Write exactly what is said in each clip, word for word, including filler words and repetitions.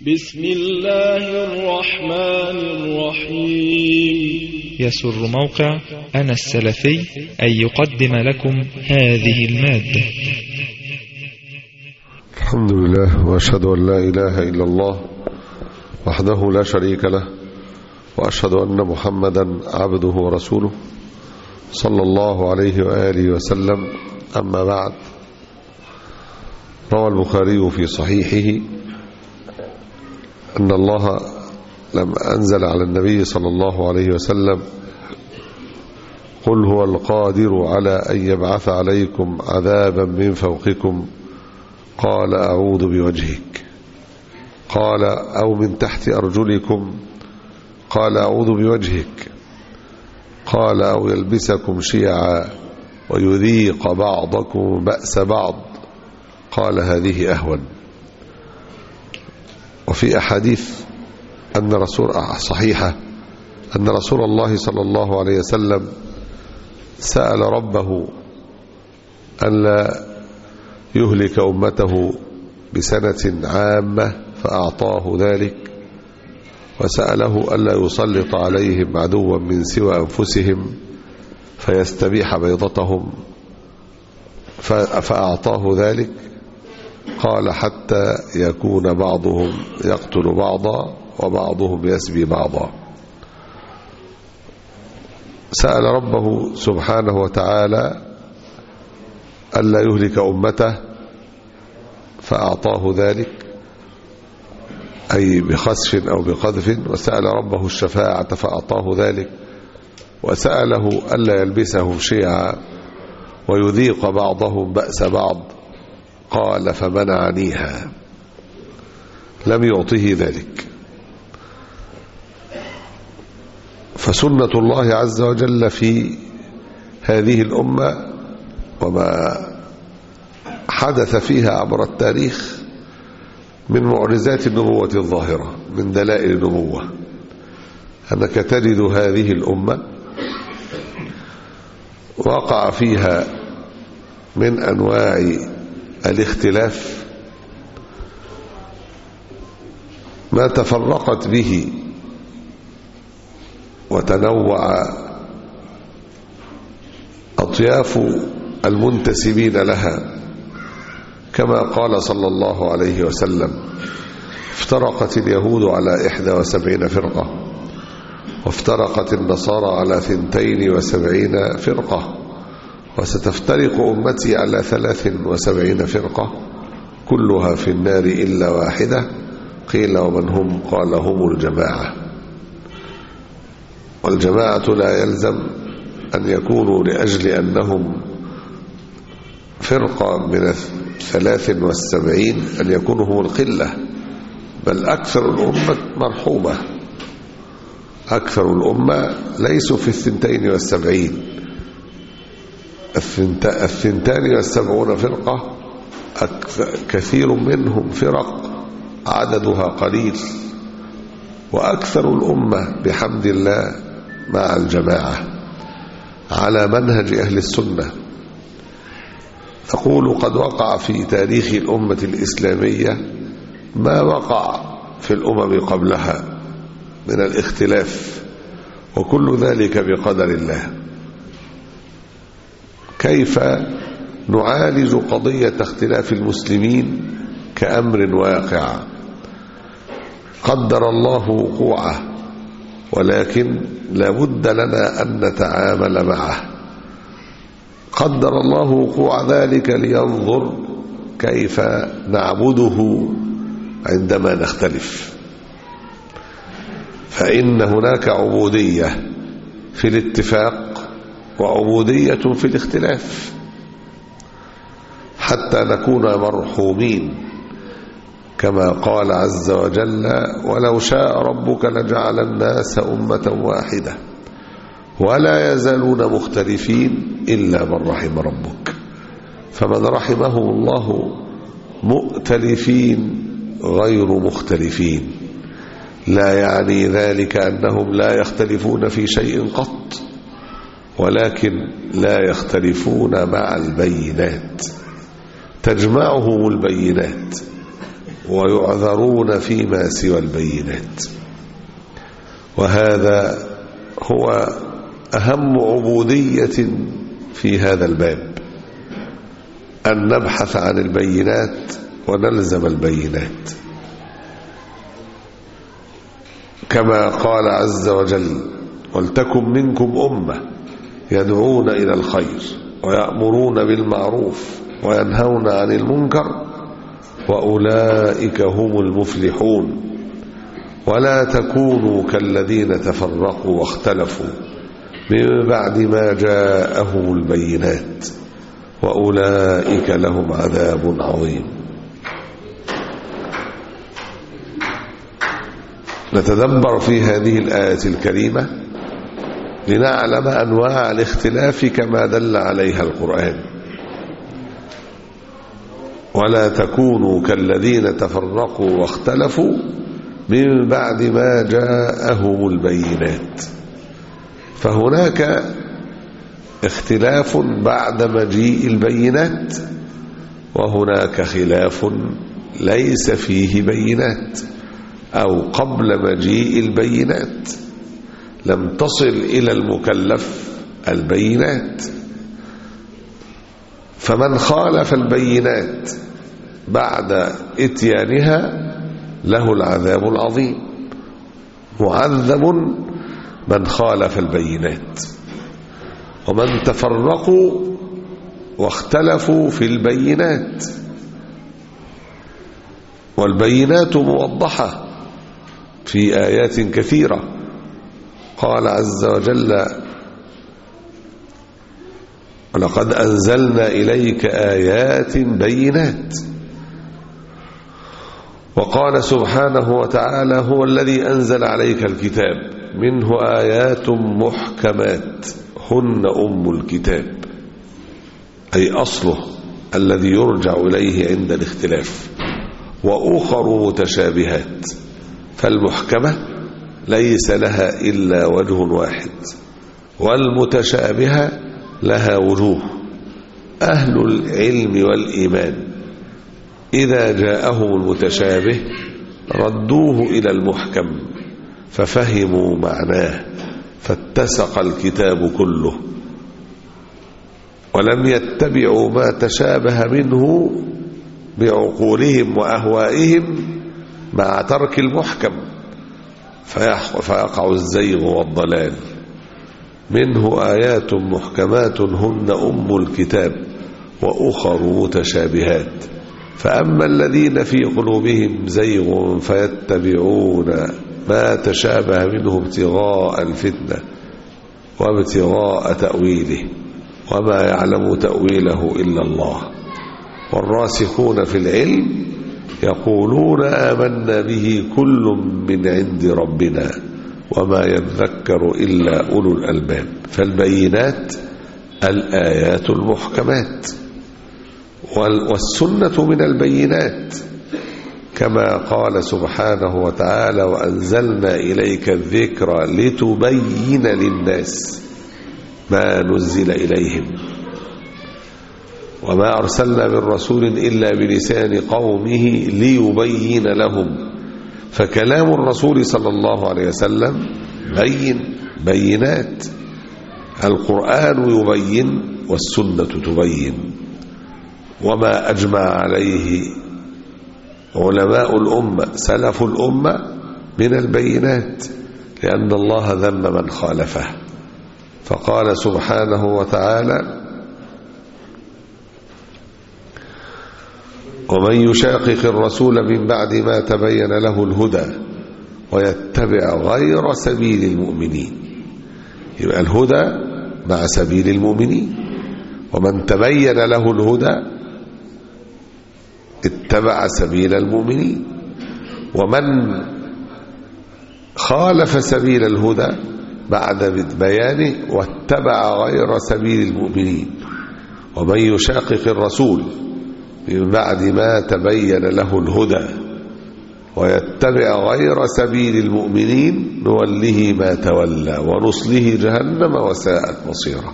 بسم الله الرحمن الرحيم. يسر موقع أنا السلفي أن يقدم لكم هذه المادة. الحمد لله، وأشهد أن لا إله إلا الله وحده لا شريك له، وأشهد أن محمدا عبده ورسوله صلى الله عليه وآله وسلم. أما بعد، روى البخاري في صحيحه أن الله لما أنزل على النبي صلى الله عليه وسلم قل هو القادر على أن يبعث عليكم عذابا من فوقكم قال أعوذ بوجهك، قال أو من تحت أرجلكم قال أعوذ بوجهك، قال أو يلبسكم شيعا ويذيق بعضكم بأس بعض قال هذه أهون. وفي أحاديث أن رسول صحيحة أن رسول الله صلى الله عليه وسلم سأل ربه أن لا يهلك أمته بسنة عامة فأعطاه ذلك، وسأله ألا يسلط عليهم عدوا من سوى أنفسهم فيستبيح بيضتهم فأعطاه ذلك، قال حتى يكون بعضهم يقتل بعضا وبعضهم يسبي بعضا. سأل ربه سبحانه وتعالى ألا يهلك أمته فأعطاه ذلك، أي بخسف أو بقذف، وسأل ربه الشفاعة فأعطاه ذلك، وسأله ألا يلبسهم شيعا ويذيق بعضهم بأس بعض قال فمنعنيها، لم يعطه ذلك. فسنة الله عز وجل في هذه الأمة وما حدث فيها عبر التاريخ من معجزات النبوة الظاهرة، من دلائل النبوة، أنك تجد هذه الأمة وقع فيها من أنواع الاختلاف ما تفرقت به وتنوع أطياف المنتسبين لها، كما قال صلى الله عليه وسلم افترقت اليهود على إحدى وسبعين فرقة، وافترقت النصارى على ثنتين وسبعين فرقة، وستفترق أمتي على ثلاث وسبعين فرقة كلها في النار إلا واحدة، قيل ومن هم؟ قال هم الجماعة. والجماعة لا يلزم أن يكونوا لأجل أنهم فرقة من الثلاث والسبعين أن يكونوا هم القلة، بل أكثر الأمة مرحومة، أكثر الأمة ليسوا في الثنتين والسبعين، الثنتان والسبعون فرقة كثير منهم فرق عددها قليل، وأكثر الأمة بحمد الله مع الجماعة على منهج أهل السنة. تقول قد وقع في تاريخ الأمة الإسلامية ما وقع في الأمم قبلها من الاختلاف، وكل ذلك بقدر الله. كيف نعالج قضية اختلاف المسلمين كأمر واقع قدر الله وقوعه، ولكن لا بد لنا أن نتعامل معه. قدر الله وقوع ذلك لينظر كيف نعبده عندما نختلف، فإن هناك عبودية في الاتفاق وعبودية في الاختلاف حتى نكون مرحومين، كما قال عز وجل ولو شاء ربك لجعل الناس أمة واحدة ولا يزالون مختلفين إلا من رحم ربك، فمن رحمهم الله مؤتلفين غير مختلفين، لا يعني ذلك أنهم لا يختلفون في شيء قط، ولكن لا يختلفون مع البينات، تجمعهم البينات ويعذرون فيما سوى البينات. وهذا هو أهم عبودية في هذا الباب، أن نبحث عن البينات ونلزم البينات، كما قال عز وجل: ولتكن منكم أمة يدعون إلى الخير ويأمرون بالمعروف وينهون عن المنكر وأولئك هم المفلحون. ولا تكونوا كالذين تفرقوا واختلفوا من بعد ما جاءهم البينات وأولئك لهم عذاب عظيم. نتدبر في هذه الآية الكريمة لنعلم أنواع الاختلاف كما دل عليها القرآن. ولا تكونوا كالذين تفرقوا واختلفوا من بعد ما جاءهم البينات. فهناك اختلاف بعد مجيء البينات، وهناك خلاف ليس فيه بينات، أو قبل مجيء البينات لم تصل إلى المكلف البينات. فمن خالف البينات بعد اتيانها له العذاب العظيم، معذب من خالف البينات. ومن تفرقوا واختلفوا في البينات، والبينات موضحة في آيات كثيرة. قال عز وجل: ولقد أنزلنا إليك آيات بينات. وقال سبحانه وتعالى: هو الذي أنزل عليك الكتاب منه آيات محكمات هن أم الكتاب، أي أصله الذي يرجع إليه عند الاختلاف، وأخر متشابهات. فالمحكمة ليس لها إلا وجه واحد، والمتشابهة لها وجوه. أهل العلم والإيمان إذا جاءهم المتشابه ردوه إلى المحكم ففهموا معناه، فاتسق الكتاب كله، ولم يتبعوا ما تشابه منه بعقولهم وأهوائهم مع ترك المحكم، فيقع الزيغ والضلال. منه آيات محكمات هن أم الكتاب وأخر متشابهات، فأما الذين في قلوبهم زيغ فيتبعون ما تشابه منه ابتغاء الفتنة وابتغاء تأويله وما يعلم تأويله إلا الله. والراسخون في العلم يقولون آمنا به كل من عند ربنا وما يذكر إلا أولو الألباب. فالبينات الآيات المحكمات، والسنة من البينات، كما قال سبحانه وتعالى: وأنزلنا إليك الذكر لتبين للناس ما نزل إليهم وما أرسلنا من رسول إلا بلسان قومه ليبين لهم. فكلام الرسول صلى الله عليه وسلم بين بينات، القرآن يبين والسنة تبين، وما أجمع عليه علماء الأمة سلف الأمة من البينات، لأن الله ذم من خالفه. فقال سبحانه وتعالى: ومن يشاقق الرسول من بعد ما تبين له الهدى ويتبع غير سبيل المؤمنين. يبقى الهدى مع سبيل المؤمنين، ومن تبين له الهدى اتبع سبيل المؤمنين، ومن خالف سبيل الهدى بعد بيانه واتبع غير سبيل المؤمنين. ومن يشاقق الرسول من بعد ما تبين له الهدى ويتبع غير سبيل المؤمنين نوله ما تولى ونصله جهنم وساءت مصيره.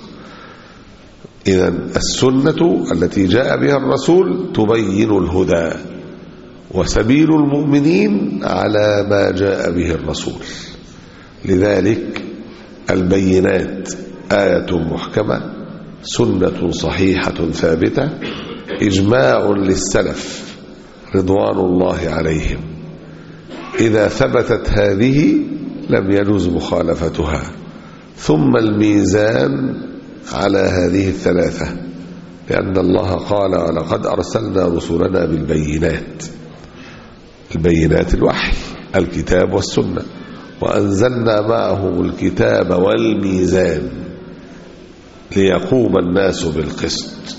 إذن السنة التي جاء بها الرسول تبين الهدى، وسبيل المؤمنين على ما جاء به الرسول. لذلك البينات آية محكمة، سنة صحيحة ثابتة، إجماع للسلف رضوان الله عليهم. إذا ثبتت هذه لم يجوز مخالفتها. ثم الميزان على هذه الثلاثة، لأن الله قال ولقد أرسلنا رسلنا بالبينات. البينات الوحي، الكتاب والسنة، وأنزلنا معهم الكتاب والميزان ليقوم الناس بالقسط.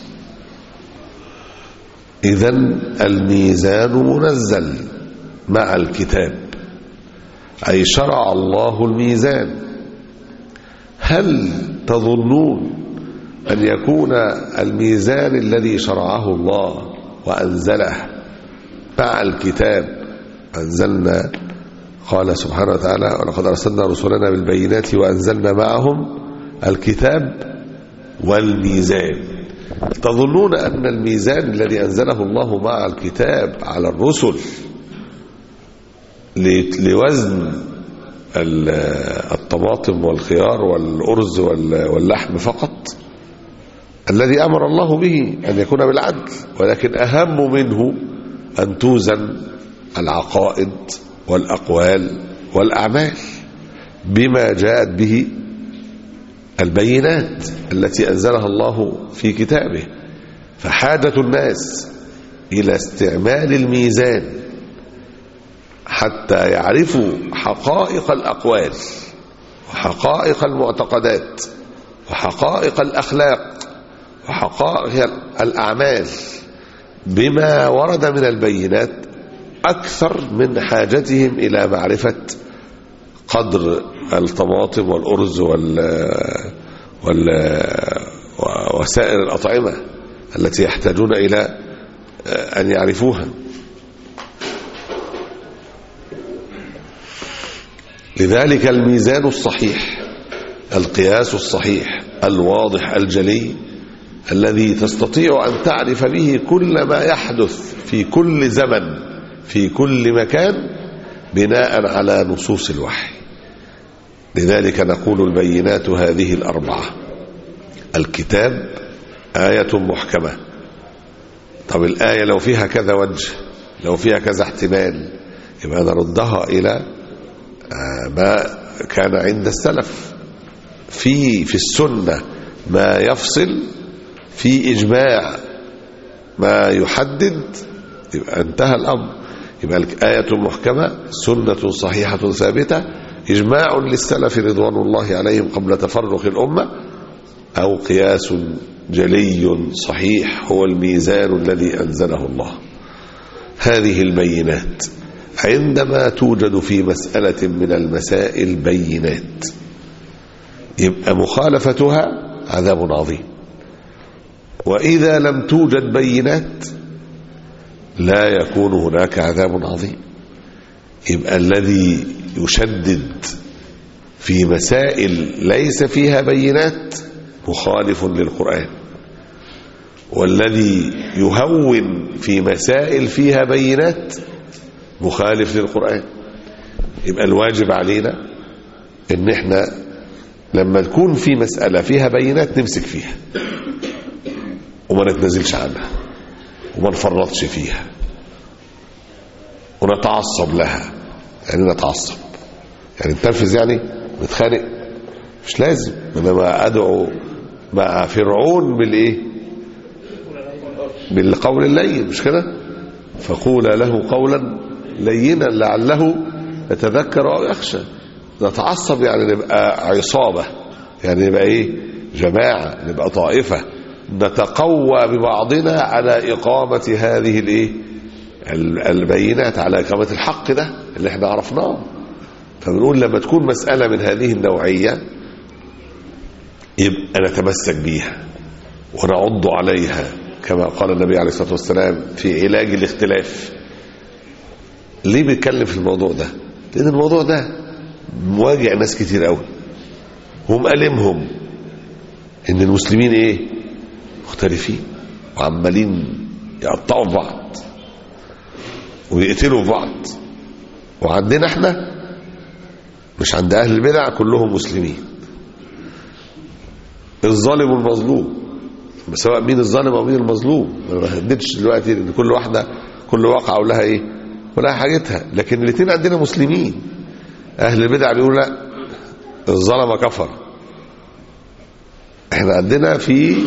إذن الميزان منزل مع الكتاب، أي شرع الله الميزان. هل تظنون أن يكون الميزان الذي شرعه الله وأنزله مع الكتاب أنزلنا؟ قال سبحانه وتعالى ولقد أرسلنا رسلنا بالبينات وأنزلنا معهم الكتاب والميزان. تظنون أن الميزان الذي أنزله الله مع الكتاب على الرسل لوزن الطماطم والخيار والأرز واللحم فقط، الذي أمر الله به أن يكون بالعدل، ولكن أهم منه أن توزن العقائد والأقوال والأعمال بما جاءت به البينات التي أنزلها الله في كتابه. فحاجة الناس إلى استعمال الميزان حتى يعرفوا حقائق الأقوال وحقائق المعتقدات وحقائق الأخلاق وحقائق الأعمال بما ورد من البينات، أكثر من حاجتهم إلى معرفة قدر الطماطم والأرز وال... وال... وسائر الأطعمة التي يحتاجون إلى أن يعرفوها. لذلك الميزان الصحيح، القياس الصحيح الواضح الجلي الذي تستطيع أن تعرف به كل ما يحدث في كل زمن في كل مكان بناء على نصوص الوحي. لذلك نقول البينات هذه الأربعة: الكتاب آية محكمة. طب الآية لو فيها كذا وجه، لو فيها كذا احتمال، يبقى نردها إلى ما كان عند السلف. في في السنة ما يفصل، في إجماع ما يحدد، يبقى انتهى الأمر. يبقى آية محكمة، سنة صحيحة ثابتة، إجماع للسلف رضوان الله عليهم قبل تفرق الأمة، أو قياس جلي صحيح هو الميزان الذي أنزله الله. هذه البينات عندما توجد في مسألة من المسائل بينات، يبقى مخالفتها عذاب عظيم. وإذا لم توجد بينات لا يكون هناك عذاب عظيم. يبقى الذي يشدد في مسائل ليس فيها بينات مخالف للقرآن، والذي يهون في مسائل فيها بينات مخالف للقرآن. يبقى الواجب علينا ان احنا لما تكون في مسألة فيها بينات نمسك فيها وما نتنزلش عنها وما نفرطش فيها ونتعصب لها. يعني نتعصب يعني نتنفذ، يعني نتخانق، مش لازم. انما ادعو مع فرعون بالايه؟ بالقول اللين، مش كده؟ فقول له قولا لينا لعله يتذكر او يخشى. نتعصب يعني نبقى عصابة، يعني نبقى ايه؟ جماعة، نبقى طائفة، نتقوى ببعضنا على إقامة هذه الايه؟ البينات، على إقامة الحق ده اللي احنا عرفناه. فبنقول لما تكون مسألة من هذه النوعية يبقى نتمسك بيها ونعض عليها، كما قال النبي عليه الصلاة والسلام في علاج الاختلاف. ليه بيتكلم في الموضوع ده؟ لأن الموضوع ده مواجع ناس كتير قوي، هم ألمهم إن المسلمين إيه؟ مختلفين وعمالين يقطعوا في بعض. ويقتلوا في بعض. وعندنا احنا مش عند اهل البدع كلهم مسلمين، الظالم والمظلوم، سواء مين الظالم او مين المظلوم. ما هددش دلوقتي ان كل واحده كل واقعه ولها ايه ولها حاجتها، لكن الاثنين عندنا مسلمين. اهل البدع بيقولوا لا الظلم كفر. احنا عندنا في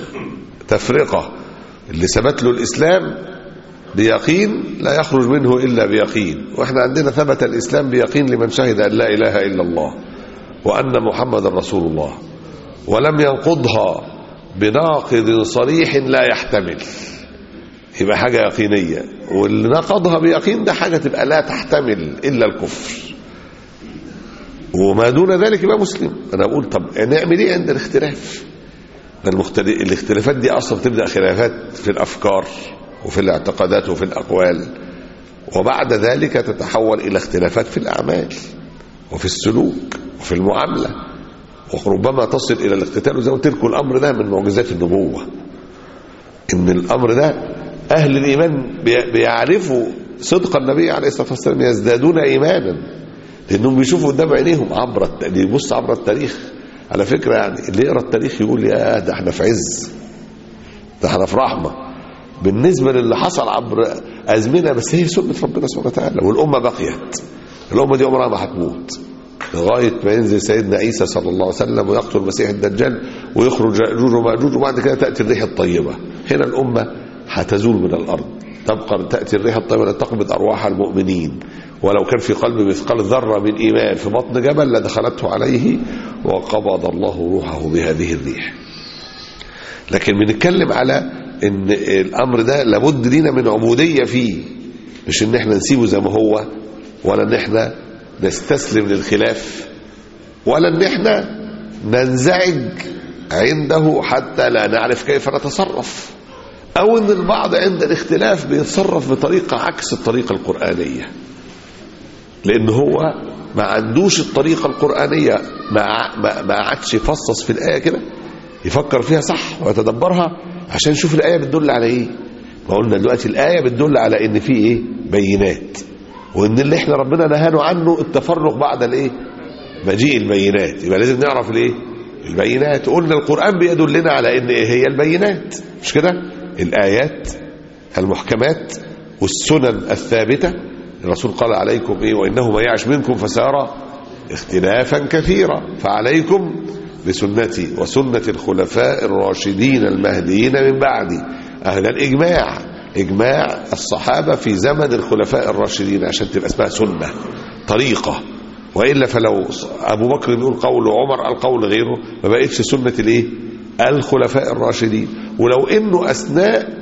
تفرقه، اللي ثبت له الاسلام بيقين لا يخرج منه الا بيقين، واحنا عندنا ثبت الاسلام بيقين لمن شهد ان لا اله الا الله وان محمد رسول الله، ولم ينقضها بناقض صريح لا يحتمل، يبقى حاجه يقينيه. واللي نقضها بيقين ده حاجه تبقى لا تحتمل الا الكفر، وما دون ذلك يبقى مسلم. انا بقول طب نعمل ايه عند الاختلاف؟ المختلف الاختلافات دي اصلا بتبدا خلافات في الافكار وفي الاعتقادات وفي الاقوال، وبعد ذلك تتحول الى اختلافات في الاعمال وفي السلوك وفي المعامله، وربما تصل الى الاقتتال. وزي ما قلت لكم الامر ده من معجزات النبوه، ان الامر ده اهل الايمان بيعرفوا صدق النبي عليه الصلاه والسلام، يزدادون ايمانا لانهم بيشوفوا قدام عينيهم عبر التاريخ. يبص عبر التاريخ على فكره، يعني اللي يقرا التاريخ يقول يا ده احنا في عز، ده احنا في رحمه بالنسبه للي حصل عبر ازمنه، بس هي سنه ربنا سبحانه وتعالى. والامه بقيت، الامه دي عمرها ما هتموت لغايه ما ينزل سيدنا عيسى صلى الله عليه وسلم ويقتل المسيح الدجال ويخرج ياجوج وماجوج، وبعد كده تاتي الريح الطيبه. هنا الامه هتزول من الارض، تبقى تاتي الريح الطيبه تقبض ارواح المؤمنين، ولو كان في قلب مثقال ذره من ايمان في بطن جبل لدخلته عليه وقبض الله روحه بهذه الريح. لكن بنتكلم على ان الامر ده لابد لينا من عبوديه فيه، مش ان احنا نسيبه زي ما هو، ولا ان احنا نستسلم للخلاف، ولا ان احنا ننزعج عنده حتى لا نعرف كيف نتصرف، او ان البعض عند الاختلاف بيتصرف بطريقه عكس الطريقه القرانيه، لان هو ما عندوش الطريقه القرانيه، ما ما عادش يفصص في الايه كده يفكر فيها صح ويتدبرها عشان يشوف الايه بتدل على ايه. ما قلنا دلوقتي الايه بتدل على ان في ايه بينات، وان اللي احنا ربنا نهانا عنه التفرق بعد الايه مجيء البينات، يبقى لازم نعرف الايه البينات. قلنا القران بيدلنا على ان ايه هي البينات، مش كده؟ الايات المحكمات والسنن الثابته. الرسول قال عليكم ايه وانه من يعش منكم فسيرى اختلافا كثيرا، فعليكم بسنتي وسنه الخلفاء الراشدين المهديين من بعدي. اهل الاجماع، اجماع الصحابه في زمن الخلفاء الراشدين عشان تبقى اسمها سنه طريقه، والا فلو ابو بكر بيقول قول وعمر قال قول غيره ما بقتش سنه الايه الخلفاء الراشدين. ولو انه اثناء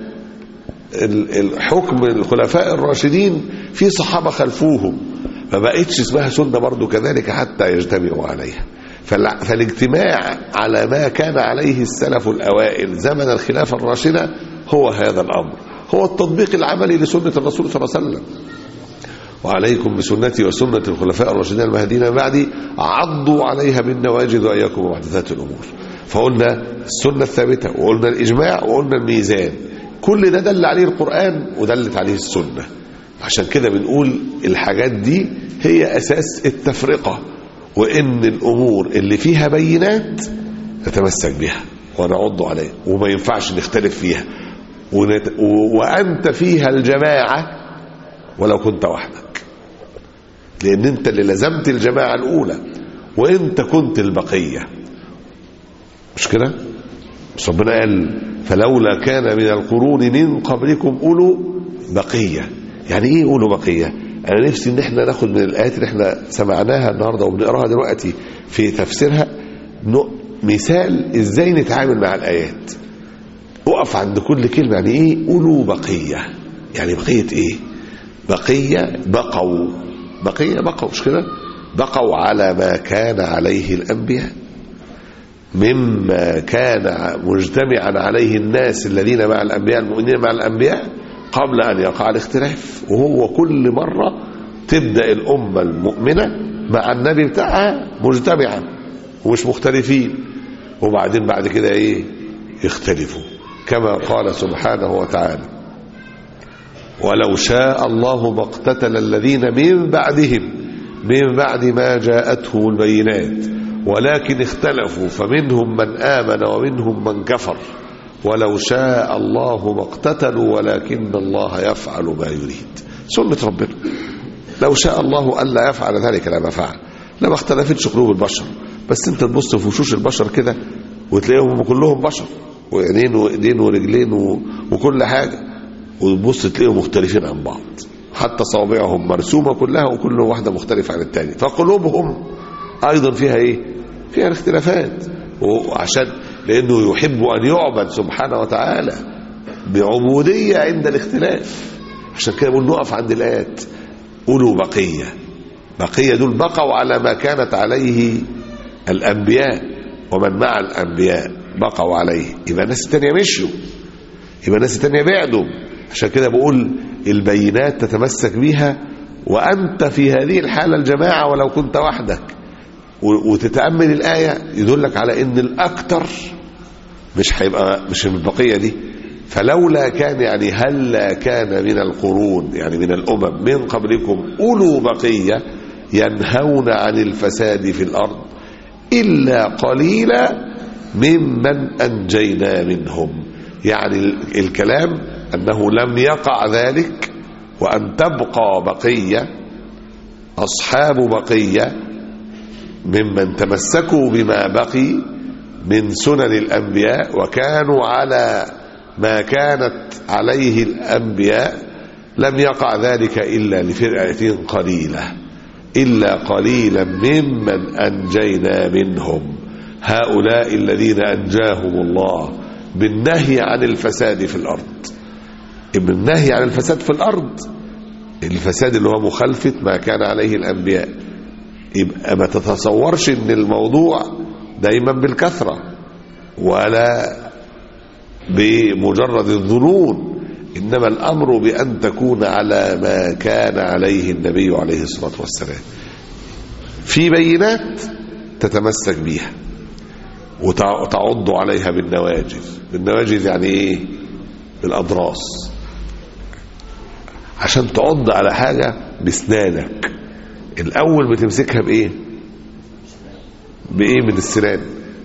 الحكم الخلفاء الراشدين في صحابه خلفوهم ما بقتش اسمها سنه برضو كذلك حتى يجتمعوا عليها. فالاجتماع على ما كان عليه السلف الاوائل زمن الخلافه الراشده هو هذا الامر، هو التطبيق العملي لسنه الرسول صلى الله عليه وسلم. وعليكم بسنتي وسنه الخلفاء الراشدين المهديين من بعدي عضوا عليها بالنواجذ واياكم ومحدثات الامور. فقلنا السنه الثابته، وقلنا الاجماع، وقلنا الميزان. كل ده دل عليه القرآن ودلت عليه السنة. عشان كده بنقول الحاجات دي هي أساس التفرقة، وإن الأمور اللي فيها بينات نتمسك بها ونعض عليها، وما ينفعش نختلف فيها، ونت... و... وأنت فيها الجماعة ولو كنت وحدك، لأن أنت اللي لزمت الجماعة الأولى وأنت كنت البقية، مش كده؟ بس ربنا قال فلولا كان من القرون من قبلكم أولو بقية. يعني ايه أولو بقية؟ انا نفسي ان احنا ناخد من الآيات اللي احنا سمعناها النهاردة وبنقراها دلوقتي في تفسيرها مثال ازاي نتعامل مع الآيات. اقف عند كل كلمة. يعني ايه أولو بقية؟ يعني بقية ايه؟ بقية بقوا، بقية بقوا، مش كده؟ بقوا على ما كان عليه الأنبياء، مما كان مجتمعا عليه الناس الذين مع الأنبياء المؤمنين مع الأنبياء قبل أن يقع الاختلاف. وهو كل مرة تبدأ الأمة المؤمنة مع النبي بتاعها مجتمعا ومش مختلفين، وبعدين بعد كده ايه يختلفوا، كما قال سبحانه وتعالى ولو شاء الله ما اقتتل الذين من بعدهم من بعد ما جاءتهم البينات ولكن اختلفوا فمنهم من آمن ومنهم من كفر ولو شاء الله ما اقتتلوا ولكن الله يفعل ما يريد. سنة ربنا، لو شاء الله ألا يفعل ذلك لما فعل، لما اختلفتش قلوب البشر. بس انت تبص في وشوش البشر كده وتلاقيهم كلهم بشر، وعينين وايدين ورجلين وكل حاجة، وتبص تلاقيهم مختلفين عن بعض، حتى صوابعهم مرسومة كلها وكل واحدة مختلفة عن التاني، فقلوبهم أيضا فيها إيه؟ فيها الاختلافات. وعشان لأنه يحب أن يعبد سبحانه وتعالى بعبودية عند الاختلاف. عشان كده بقول نقف عند الآيات. قولوا بقية، بقية دول بقوا على ما كانت عليه الأنبياء ومن مع الأنبياء بقوا عليه، يبقى الناس التانية مشوا، يبقى الناس التانية بعدوا. عشان كده بقول البينات تتمسك بيها وأنت في هذه الحالة الجماعة ولو كنت وحدك، وتتأمل الآية يدلك على أن الأكثر مش هيبقى مش من البقية دي. فلولا كان يعني هلا كان من القرون يعني من الأمم من قبلكم أولو بقية ينهون عن الفساد في الأرض إلا قليلا ممن أنجينا منهم. يعني الكلام أنه لم يقع ذلك، وأن تبقى بقية أصحاب بقية ممن تمسكوا بما بقي من سنن الأنبياء وكانوا على ما كانت عليه الأنبياء، لم يقع ذلك إلا لفرقة قليلة، إلا قليلا ممن أنجينا منهم. هؤلاء الذين أنجاهم الله بالنهي عن الفساد في الأرض. بالنهي عن الفساد في الأرض، الفساد اللي هو مخالفة ما كان عليه الأنبياء. يبقى ما تتصورش ان الموضوع دايما بالكثرة ولا بمجرد الظنون، إنما الأمر بأن تكون على ما كان عليه النبي عليه الصلاة والسلام في بينات تتمسك بيها وتعض عليها بالنواجذ. بالنواجذ يعني ايه؟ بالأضراس. عشان تعض على حاجة بسنانك الأول بتمسكها بإيه؟ بإيه من السنان؟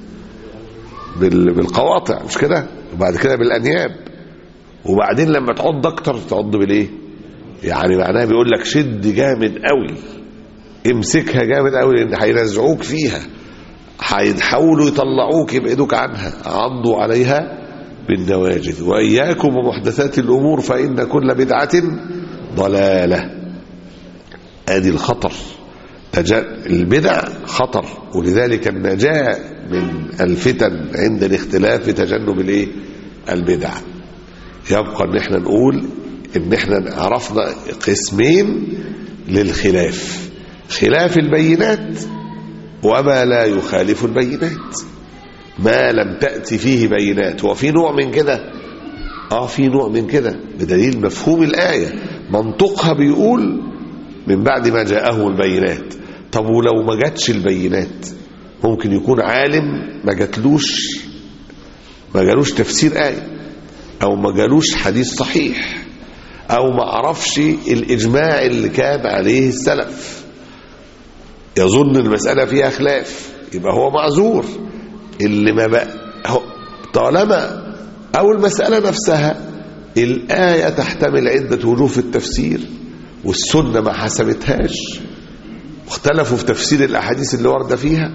بالقواطع، مش كده؟ وبعد كده بالأنياب، وبعدين لما تعض أكتر تعض بالإيه؟ يعني معناها بيقول لك شد جامد قوي، امسكها جامد قوي لأن هيرزعوك فيها، هيحاولوا يطلعوك يبعدوك عنها. عضوا عليها بالنواجذ. وإياكم ومحدثات الأمور فإن كل بدعة ضلالة. ادي الخطر. البدع خطر، ولذلك النجاة من الفتن عند الاختلاف تجنب الايه؟ البدع. يبقى ان احنا نقول ان احنا عرفنا قسمين للخلاف: خلاف البينات وما لا يخالف البينات، ما لم تأتي فيه بينات. وفي نوع من كده اه في نوع من كده بدليل مفهوم الآية، منطقها بيقول من بعد ما جاءه البينات. طب ولو ما جاتش البينات؟ ممكن يكون عالم ما جاتلوش ما جالوش تفسير آية، او ما جالوش حديث صحيح، او ما عرفش الإجماع اللي كان عليه السلف، يظن المسألة فيها خلاف، يبقى هو معذور. اللي ما بقى طالما او المسألة نفسها الآية تحتمل عدة وجوه في التفسير والسنة ما حسبتهاش، واختلفوا في تفسير الأحاديث اللي واردة فيها،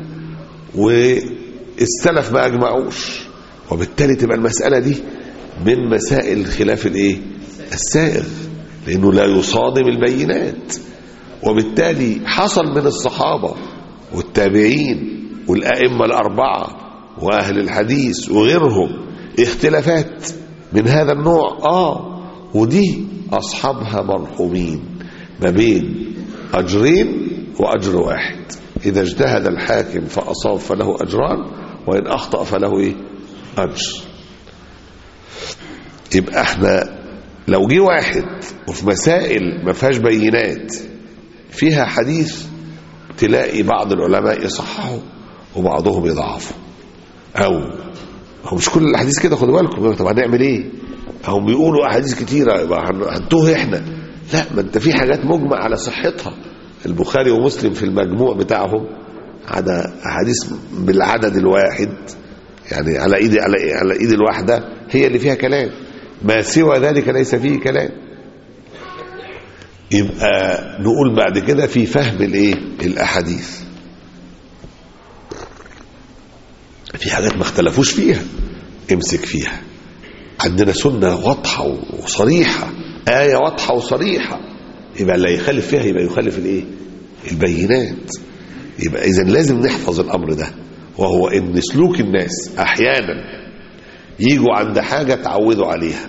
والسلف ما أجمعوش، وبالتالي تبقى المسألة دي من مسائل الخلاف الايه؟ السائغ، لأنه لا يصادم البينات. وبالتالي حصل من الصحابة والتابعين والأئمة الأربعة وأهل الحديث وغيرهم اختلافات من هذا النوع آه ودي أصحابها مرحومين ما بين أجرين وأجر واحد. إذا اجتهد الحاكم فأصاب فله أجران، وإن أخطأ فله إيه؟ أجر. يبقى احنا لو جه واحد وفي مسائل ما فيهاش بينات فيها حديث، تلاقي بعض العلماء يصححوا وبعضهم يضعفوا، أو هو مش كل الاحاديث كده، خدوا بالكم. طب هنعمل ايه؟ هم بيقولوا احاديث كتيره يبقى هنتوه احنا. لا، ما انت في حاجات مجمع على صحتها. البخاري ومسلم في المجموع بتاعهم عدا احاديث بالعدد الواحد، يعني على ايد على على ايد الواحده هي اللي فيها كلام، ما سوى ذلك ليس فيه كلام. يبقى نقول بعد كده في فهم الايه الاحاديث، في حاجات ما اختلفوش فيها امسك فيها. عندنا سنه واضحه وصريحه، ايه واضحه وصريحه، يبقى اللي يخالف فيها يبقى يخالف الايه البينات. يبقى اذا لازم نحفظ الامر ده، وهو ان سلوك الناس احيانا يجوا عند حاجه تعودوا عليها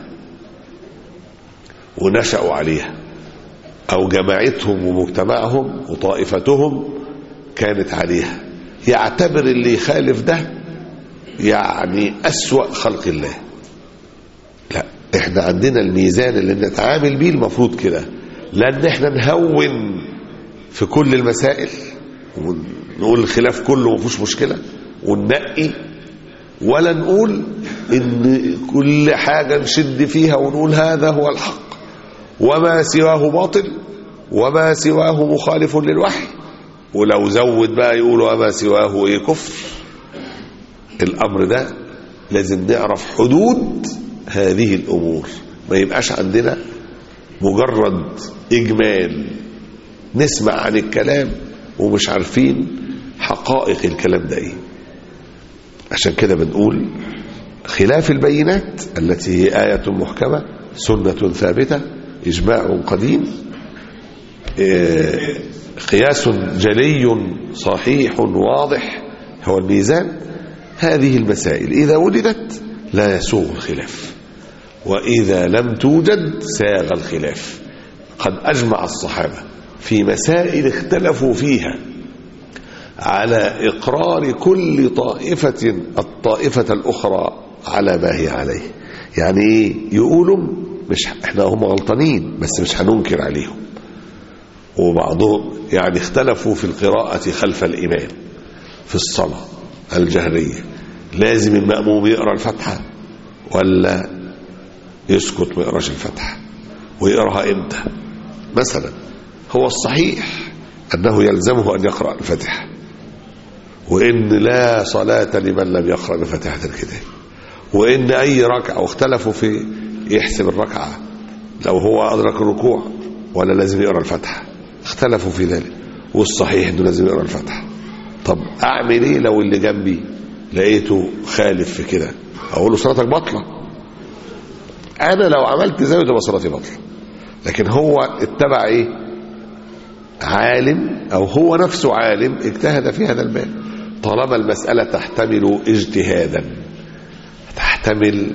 ونشأوا عليها، او جماعتهم ومجتمعهم وطائفتهم كانت عليها، يعتبر اللي يخالف ده يعني أسوأ خلق الله. لا، احنا عندنا الميزان اللي نتعامل بيه المفروض كده، لان احنا نهون في كل المسائل ونقول الخلاف كله مفيش مشكلة وننقي، ولا نقول ان كل حاجة نشد فيها ونقول هذا هو الحق وما سواه باطل وما سواه مخالف للوحي، ولو زود بقى يقولوا وما سواه ايه كفر. الامر ده لازم نعرف حدود هذه الامور، ما يبقاش عندنا مجرد اجمال نسمع عن الكلام ومش عارفين حقائق الكلام ده ايه. عشان كده بنقول خلاف البينات التي هي آية محكمة، سنة ثابتة، إجماع قديم، قياس جلي صحيح واضح هو الميزان. هذه المسائل إذا ولدت لا يسوغ الخلاف، وإذا لم توجد ساغ الخلاف. قد أجمع الصحابة في مسائل اختلفوا فيها على إقرار كل طائفة الطائفة الأخرى على ما هي عليه. يعني إيه؟ يقولوا مش احنا هم غلطانين بس مش هننكر عليهم. وبعضهم يعني اختلفوا في القراءة خلف الإمام في الصلاة الجهرية، لازم المأموم يقرأ الفاتحة ولا يسكت ما يقراش الفاتحة، ويقراها امتى؟ مثلا هو الصحيح أنه يلزمه أن يقرأ الفاتحة، وإن لا صلاة لمن لم يقرأ بفاتحة الكتاب، وإن أي ركعة، واختلفوا في يحسب الركعة لو هو أدرك الركوع ولا لازم يقرأ الفاتحة، اختلفوا في ذلك، والصحيح أنه لازم يقرأ الفاتحة. طب أعمل إيه لو اللي جنبي لقيته خالف في كده؟ أقول له صلاتك بطلة. أنا لو عملت زيه تبقى صلاتي بطلة، لكن هو اتبع إيه؟ عالم، أو هو نفسه عالم اجتهد في هذا الباب. طالما المسألة تحتمل اجتهادا، تحتمل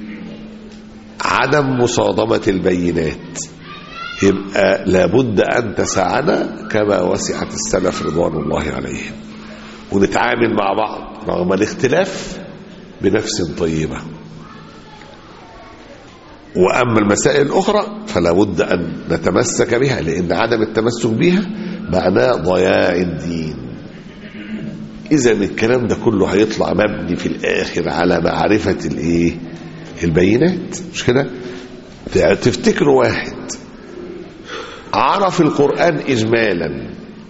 عدم مصادمة البينات، يبقى لابد أن تسعنا كما وسعت السلف رضوان الله عليهم، ونتعامل مع بعض رغم الاختلاف بنفس طيبة. وأما المسائل الأخرى فلا بد أن نتمسك بها، لأن عدم التمسك بها معناه ضياع الدين. إذا الكلام ده كله هيطلع مبني في الآخر على معرفة الإيه؟ البينات، مش كده؟ تفتكروا واحد عرف القرآن إجمالا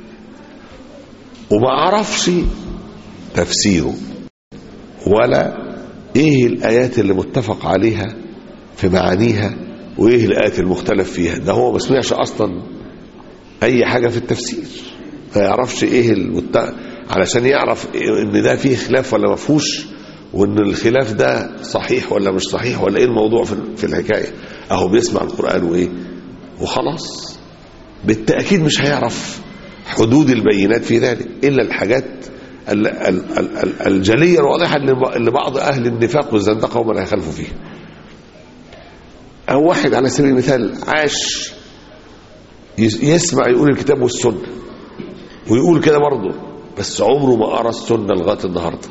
وما عرفش تفسيره ولا إيه الآيات اللي متفق عليها في معانيها وإيه الآيات المختلف فيها، ده هو ما سمعش أصلا أي حاجة في التفسير، ما يعرفش إيه المت... علشان يعرف إن ده فيه خلاف ولا ما فيهوش، وإن الخلاف ده صحيح ولا مش صحيح، ولا إيه الموضوع في الحكاية. أهو بيسمع القرآن وإيه وخلاص، بالتأكيد مش هيعرف حدود البينات في ذلك إلا الحاجات الجلية الواضحة اللي بعض أهل النفاق والزندقة هم اللي هيخالفوا فيها. أو واحد على سبيل المثال عاش يسمع يقول الكتاب والسنة ويقول كده برضه، بس عمره ما قرأ السنة لغاية النهاردة.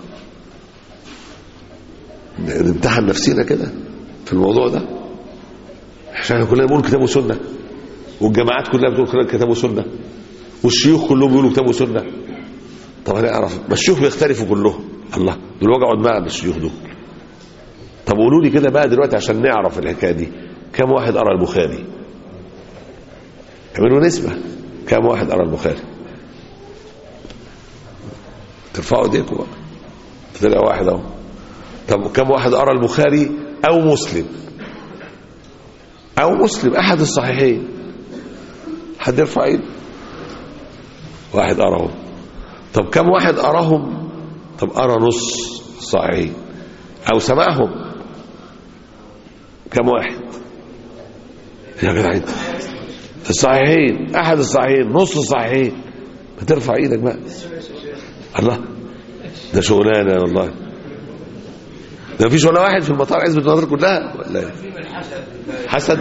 نمتحن نفسينا كده في الموضوع ده، عشان كلنا بنقول كتاب وسنة، والجماعات كلها بتقول كتاب وسنة، والشيوخ كلهم بيقولوا كتاب وسنة. طب هنعرف ما الشيوخ بيختلفوا كلهم؟ الله، دول وجعوا دماغنا الشيوخ دول، طب قولوا لي كده بقى دلوقتي عشان نعرف الحكايه دي، كم واحد قرأ البخاري؟ اعملوا نسبة، كم واحد قرأ البخاري؟ ترفعوا ايديكم بقى، طلع واحد اهو. طب كم واحد قرأ البخاري او مسلم؟ او مسلم احد الصحيحين، حد يرفع ايده؟ واحد قراهم. طب كم واحد قراهم؟ طب قرا نص صحيحين او سمعهم؟ كم واحد يا جدع انت؟ الصحيحين، احد الصحيحين، نص الصحيحين، ما ترفع ايدك بقى. الله، ده شغلانه والله. ده مفيش ولا واحد في المطار عزبة النظر كلها ولا ايه؟ حسد.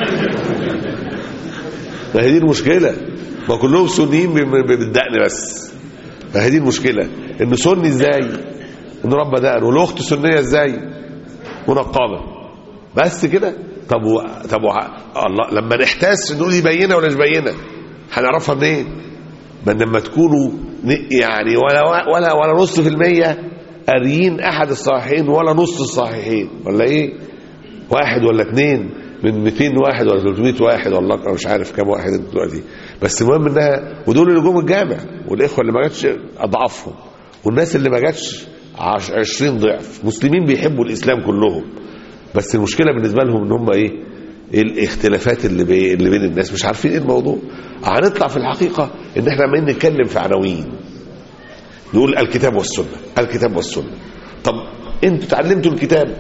ما هي دي المشكله، ما كلهم سنيين بالدقن بس. ما هي دي المشكله، انه سني ازاي؟ انه رب دقن، والاخت سنيه ازاي؟ منقبه بس كده. طب و... طب و... الله، لما نحتاس نقول دي بينه ولا مش بينه هنعرفها منين؟ من لما تكونوا يعني ولا ولا ولا نص في المية قاريين احد الصحيحين ولا نص الصحيحين، ولا ايه؟ واحد ولا اتنين من مئتين واحد ولا ثلاثمئة واحد، والله انا مش عارف كام واحد دلوقتي، بس المهم انها، ودول اللي جم الجامع، والاخوه اللي ما جاتش اضعافهم، والناس اللي ما جاتش عشرين ضعف. مسلمين بيحبوا الاسلام كلهم، بس المشكله بالنسبه لهم ان هم ايه؟ الاختلافات اللي, بي... اللي بين الناس، مش عارفين ايه الموضوع. هنطلع في الحقيقه ان احنا عمالين نتكلم في عناوين، نقول الكتاب والسنه، الكتاب والسنه. طب انتوا اتعلمتوا الكتاب،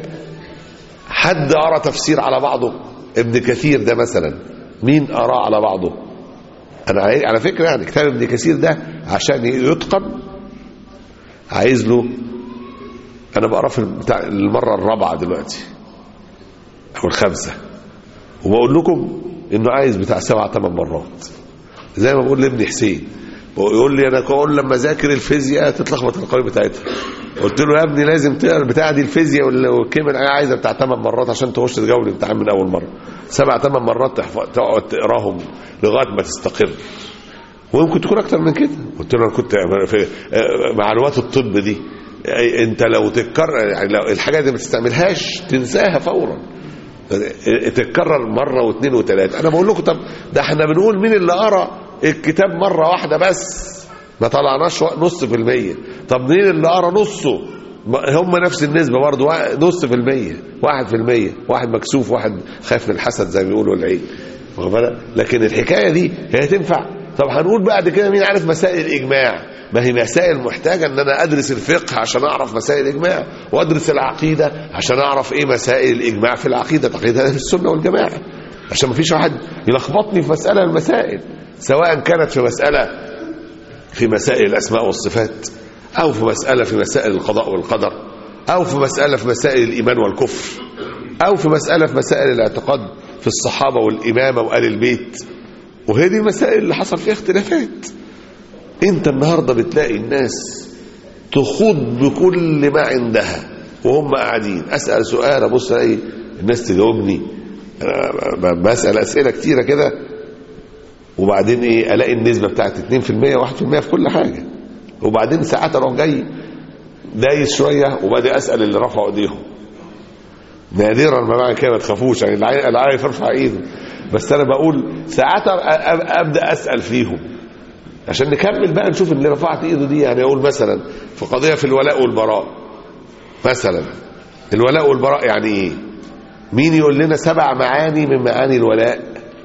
حد قرا تفسير على بعضه؟ ابن كثير ده مثلا مين قراه على بعضه؟ انا على فكره يعني كتاب ابن كثير ده عشان يتقن عايز له، انا بقراه في المره الرابعه دلوقتي او الخامسه، وبقول لكم انه عايز بتاع سبع ثمان مرات، زي ما بقول لابن حسين. ويقول لي انا كل لما ذاكر الفيزياء تتلخبط القوائم بتاعتها. قلت له يا ابني لازم تقرا بتاع دي الفيزياء والكيمياء، انا عايزه بتاع ثمان مرات عشان تخش تجاوب الامتحان من اول مره. سبع ثمان مرات تقعد تقراهم لغايه ما تستقر، ويمكن تكون اكتر من كده. قلت له انا كنت في معلومات الطب دي، انت لو تتكرر يعني لو الحاجه دي ما تستعملهاش تنساها فورا، تتكرر مره واثنين وثلاثه. انا بقول لكم طب ده احنا بنقول مين اللي قرا الكتاب مره واحده بس ما طلعناش نص في المية. طب مين اللي قرا نصه؟ هم نفس النسبه برضه، نص في المية، واحد في المية، واحد مكسوف، واحد خايف من الحسد زي ما بيقولوا العين. لكن الحكايه دي هي تنفع؟ طب هنقول بعد كده مين عارف مسائل الاجماع؟ ما هي مسائل محتاجه ان انا ادرس الفقه عشان اعرف مسائل الاجماع، وادرس العقيده عشان اعرف ايه مسائل الاجماع في العقيده، عقيده اهل السنه والجماعه، عشان ما فيش واحد يلخبطني في مساله من المسائل، سواء كانت في مساله في مسائل الاسماء والصفات، او في مساله في مسائل القضاء والقدر، او في مساله في مسائل الايمان والكفر، او في مساله في مسائل الاعتقاد في الصحابه والامامه وآل البيت. وهي دي المسائل اللي حصل فيها اختلافات. انت النهارده بتلاقي الناس تخوض بكل ما عندها وهم قاعدين. اسال سؤال ابص الاقي الناس تجاوبني، بسال اسئله كتيره كده، وبعدين ايه الاقي النسبه بتاعت اتنين في المية واحد في المية في كل حاجه، وبعدين ساعات اروح جاي دايس شويه وبدأ اسال اللي رفعوا ايديهم. نادرا ما معنى كده، ما تخافوش يعني اللي عايز يرفع ايده، بس انا بقول ساعات ابدا اسال فيهم عشان نكمل بقى نشوف اللي رفعت ايده دي. يعني اقول مثلا في قضيه في الولاء والبراء مثلا، الولاء والبراء يعني ايه؟ مين يقول لنا سبع معاني من معاني الولاء؟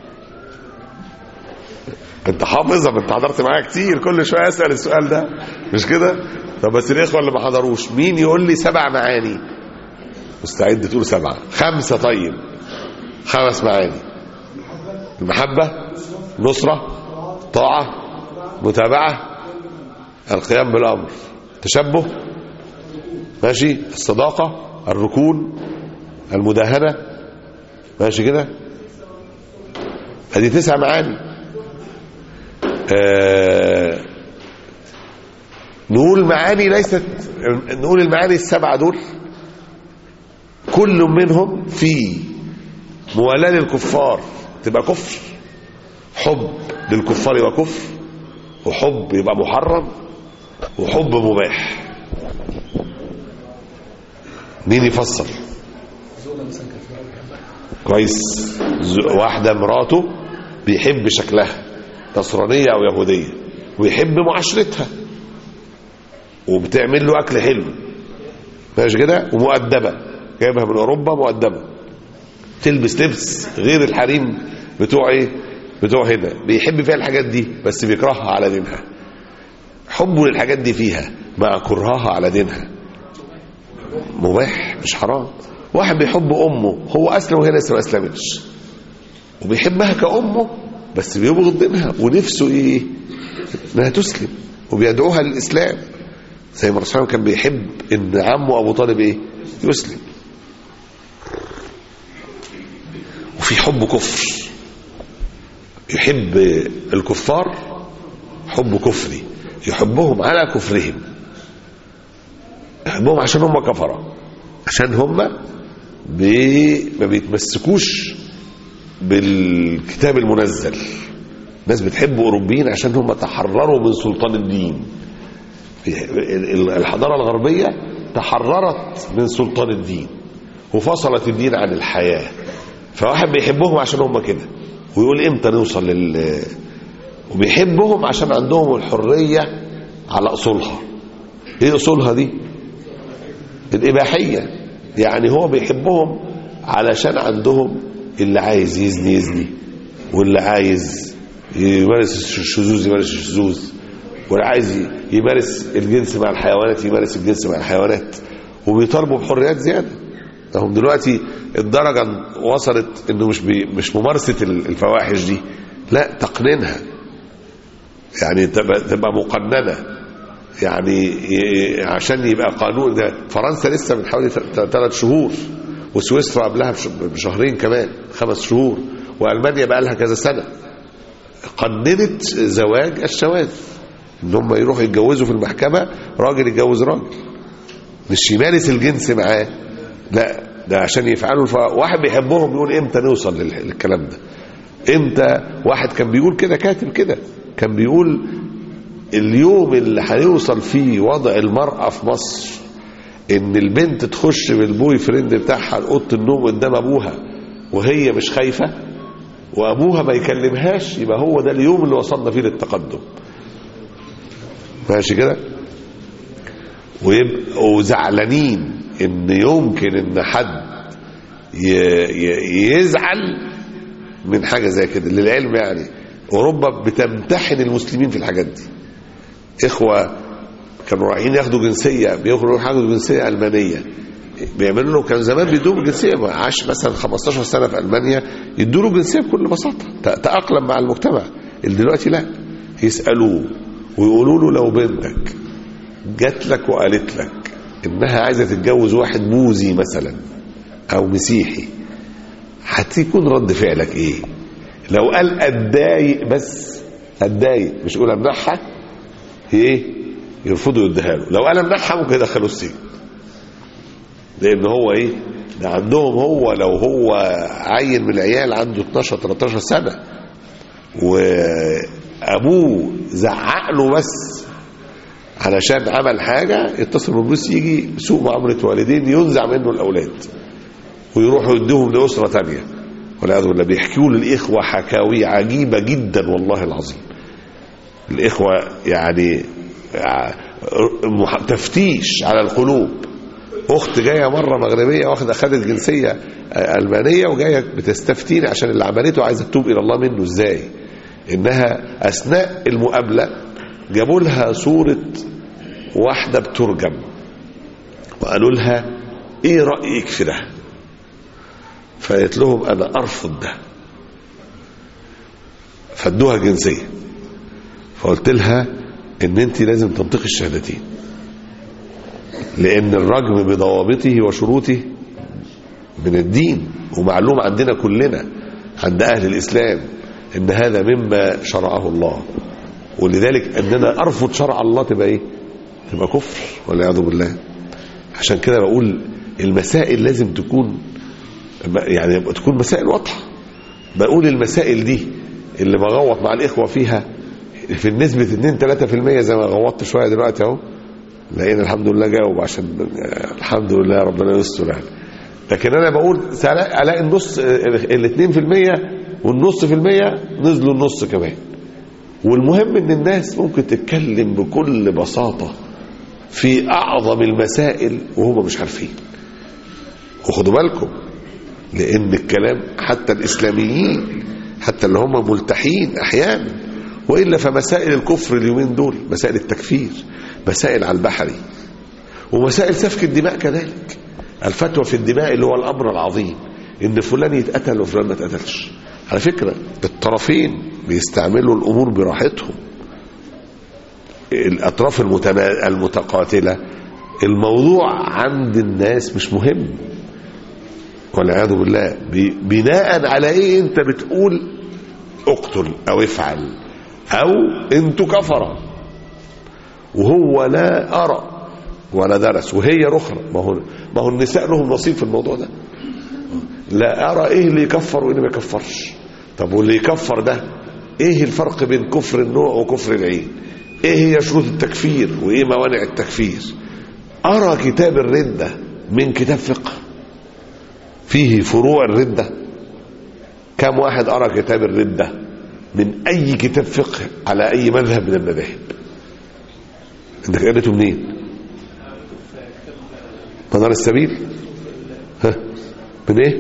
انت حافظها، انت حضرت معايا كتير، كل شويه اسال السؤال ده مش كده؟ طب بس الاخوه اللي ما حضروش مين يقول لي سبع معاني؟ مستعد تقول سبعه؟ خمسه طيب، خمس معاني: المحبه، نصره، طاعه، متابعه، القيام بالامر، تشبه، ماشي، الصداقه، الركون، المداهنه، ماشي كده. ادي تسع معاني. آه نقول معاني ليست، نقول المعاني السبعه دول كل منهم في موالاه للكفار تبقى كفر، حب للكفار يبقى كفر، وحب يبقى محرم، وحب مباح. مين يفصل؟ كويس. واحدة مراته بيحب شكلها نصرانية أو يهودية ويحب معاشرتها وبتعمل له أكل حلو ماشي كده ومؤدبة، جايبها من أوروبا مؤدبة، تلبس لبس غير الحريم بتوع ايه بتوع هنا، بيحب فيها الحاجات دي بس بيكرهها على دينها. حبه للحاجات دي فيها مع كرهها على دينها مباح مش حرام. واحد بيحب أمه، هو أسلم وهي لسه ما أسلمتش وبيحبها كأمه بس بيبغض دينها ونفسه ايه انها تسلم وبيدعوها للإسلام، زي ما الرسول كان بيحب ان عمه أبو طالب ايه يسلم. وفي حب كفر، يحب الكفار حب كفري، يحبهم على كفرهم، يحبهم عشان هم كفرة، عشان هم بي ما بيتمسكوش بالكتاب المنزل. ناس بتحب أوروبيين عشان هم تحرروا من سلطان الدين. الحضارة الغربية تحررت من سلطان الدين وفصلت الدين عن الحياة، فواحد بيحبهم عشان هم كده ويقول امتى نوصل لل وبيحبهم عشان عندهم الحرية على أصولها. ايه أصولها دي؟ الإباحية. يعني هو بيحبهم علشان عندهم اللي عايز يزني يزني، واللي عايز يمارس الشذوذ يمارس الشذوذ، واللي عايز يمارس الجنس مع الحيوانات يمارس الجنس مع الحيوانات، وبيطالبوا بحريات زيادة. هم دلوقتي الدرجة وصلت انه مش بي مش ممارسة الفواحش دي، لا تقنينها، يعني تبقى, تبقى مقننة، يعني عشان يبقى قانون. ده فرنسا لسه من حوالي ثلاث شهور، وسويسرا قبلها بشهرين كمان خمس شهور، وألمانيا بقى لها كذا سنة قننت زواج الشواذ، ان هم يروحوا يتجوزوا في المحكمة راجل يتجوز راجل، مش يمارس الجنس معاه، لا ده عشان يفعلوا. واحد بيحبهم يقول امتى نوصل للكلام ده؟ امتى؟ واحد كان بيقول كده، كاتب كده كان بيقول اليوم اللي هيوصل فيه وضع المرأة في مصر ان البنت تخش بالبوي فريند بتاعها لأوضة النوم قدام ابوها وهي مش خايفة وابوها ما يكلمهاش، يبقى هو ده اليوم اللي وصلنا فيه للتقدم. ماشي كده؟ ويبقوا زعلانين ان يمكن ان حد يزعل من حاجة زي كده. للعلم يعني اوروبا بتمتحن المسلمين في الحاجات دي. اخوة كانوا رايحين ياخدوا جنسية، بياخدوا ياخدوا جنسية ألمانية، بيعملوا له، كان زمان بيدوه جنسية، عاش مثلا خمستاشر سنة في ألمانيا يدوا له جنسية بكل بساطة تأقلم مع المجتمع. اللي دلوقتي لا، يسألوه ويقولوا له لو بنتك جات لك وقالت لك انها عايزة تتجوز واحد بوذي مثلا او مسيحي، هتكون رد فعلك ايه؟ لو قال اتضايق، بس اتضايق مش يقول امنعها، ايه؟ يرفضوا يديها له. لو قال امنعها ممكن يدخلوه السجن، لان هو ايه ده عندهم، هو لو هو عيل من العيال عنده اتناشر تلتاشر سنة وابوه زعق له بس علشان عمل حاجة، يتصل بالبوليس يجي سوء معاملة والدين ينزع منه الأولاد ويروحوا يدوهم لأسرة تانية والعياذ بالله. بيحكوا للإخوة حكاوي عجيبة جدا والله العظيم. الإخوة يعني تفتيش على القلوب. أخت جاية مرة مغربية واخدة أخذت جنسية ألمانية وجاية بتستفتيني عشان اللي عملته عايزة تتوب إلى الله منه إزاي. إنها أثناء المقابلة جابوا لها صورة واحدة بترجم وقالوا لها ايه رأيك في ده؟ فقالت لهم انا ارفض ده، فادوها جنسية. فقلت لها ان انت لازم تنطقي الشهادتين، لان الرجم بضوابطه وشروطه من الدين، ومعلوم عندنا كلنا عند اهل الاسلام ان هذا مما شرعه الله، ولذلك اننا ارفض شرع الله تبقى ايه؟ تبقى كفر والعياذ بالله. عشان كده بقول المسائل لازم تكون يعني تكون مسائل واضحه. بقول المسائل دي اللي بغوط مع الاخوه فيها في النسبه اتنين تلاتة في المية زي ما غوطت شويه دلوقتي اهو، لقينا الحمد لله جاوب عشان الحمد لله ربنا يستر يعني. لكن انا بقول الاقي النص الاثنين في المية والنص في المية نزلوا النص كمان. والمهم ان الناس ممكن تتكلم بكل بساطة في اعظم المسائل وهم مش عارفين. وخدوا بالكم لان الكلام حتى الاسلاميين حتى اللي هم ملتحين احيانا، والا فمسائل الكفر اليومين دول مسائل التكفير، مسائل على البحري، ومسائل سفك الدماء كذلك. الفتوى في الدماء اللي هو الامر العظيم ان فلان يتقتل وفلان ما يتقتلش. على فكرة الطرفين بيستعملوا الامور براحتهم. الاطراف المتقاتلة الموضوع عند الناس مش مهم والعياذ بالله. بناء على ايه انت بتقول اقتل او افعل او انتوا كفرة، وهو لا ارى ولا درس وهي رخرة. ما هو ما هو النساء لهم نصيب في الموضوع ده. لا ارى ايه اللي يكفر وايه اللي ما يكفرش. طب واللي يكفر ده ايه الفرق بين كفر النوع وكفر العين؟ ايه هي شروط التكفير وايه موانع التكفير؟ ارى كتاب الردة من كتاب فقه فيه فروع الردة؟ كم واحد ارى كتاب الردة من اي كتاب فقه على اي مذهب من المذاهب؟ انت قريته منين؟ منار السبيل؟ ها من ايه؟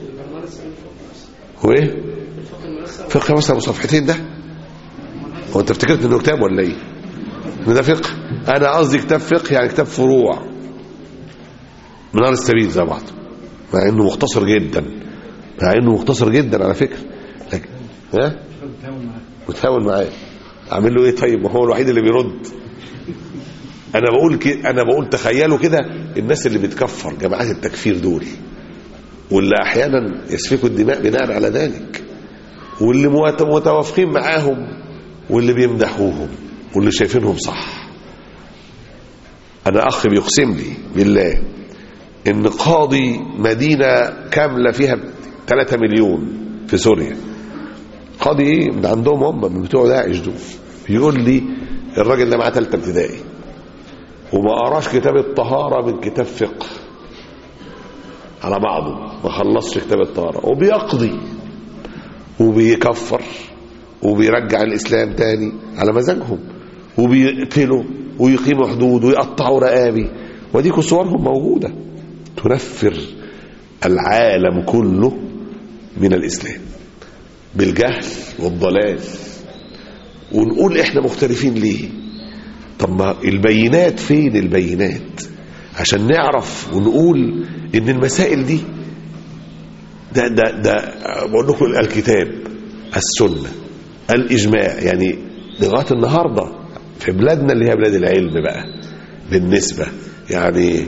هو ايه؟ فقه مثلا صفحتين ده؟ هو انت افتكرت انه كتاب ولا ايه؟ ان ده فقه؟ انا قصدي كتاب فقه يعني كتاب فروع. منار السبيل زي بعض، مع انه مختصر جدا، مع انه مختصر جدا على فكره، لكن ها متهاون معاه. اعمل له ايه طيب؟ ما هو الوحيد اللي بيرد. انا بقول كي انا بقول تخيلوا كده الناس اللي بتكفر جماعات التكفير دول، واللي احيانا يسفكوا الدماء بناء على ذلك، واللي متوافقين معاهم، واللي بيمدحوهم، واللي شايفينهم صح. انا اخ بيقسم لي بالله ان قاضي مدينة كاملة فيها ثلاثة مليون في سوريا، قاضي ايه من عندهم هم من بتوع داعش دول، بيقول لي الراجل ده معاه ثالثه ابتدائي وما قراش كتاب الطهارة من كتاب فقه على بعضه، ما خلصش كتاب الطهارة، وبيقضي وبيكفر وبيرجع الإسلام تاني على مزاجهم، وبيقتلوا ويقيموا حدود ويقطعوا رقابي، وديكوا صورهم موجودة تنفر العالم كله من الإسلام بالجهل والضلال. ونقول احنا مختلفين ليه؟ طب ما البينات فين؟ البينات عشان نعرف ونقول ان المسائل دي ده ده ده بقول لكم الكتاب، السنة، الإجماع، يعني لغاية النهاردة في بلادنا اللي هي بلاد العلم بقى بالنسبة، يعني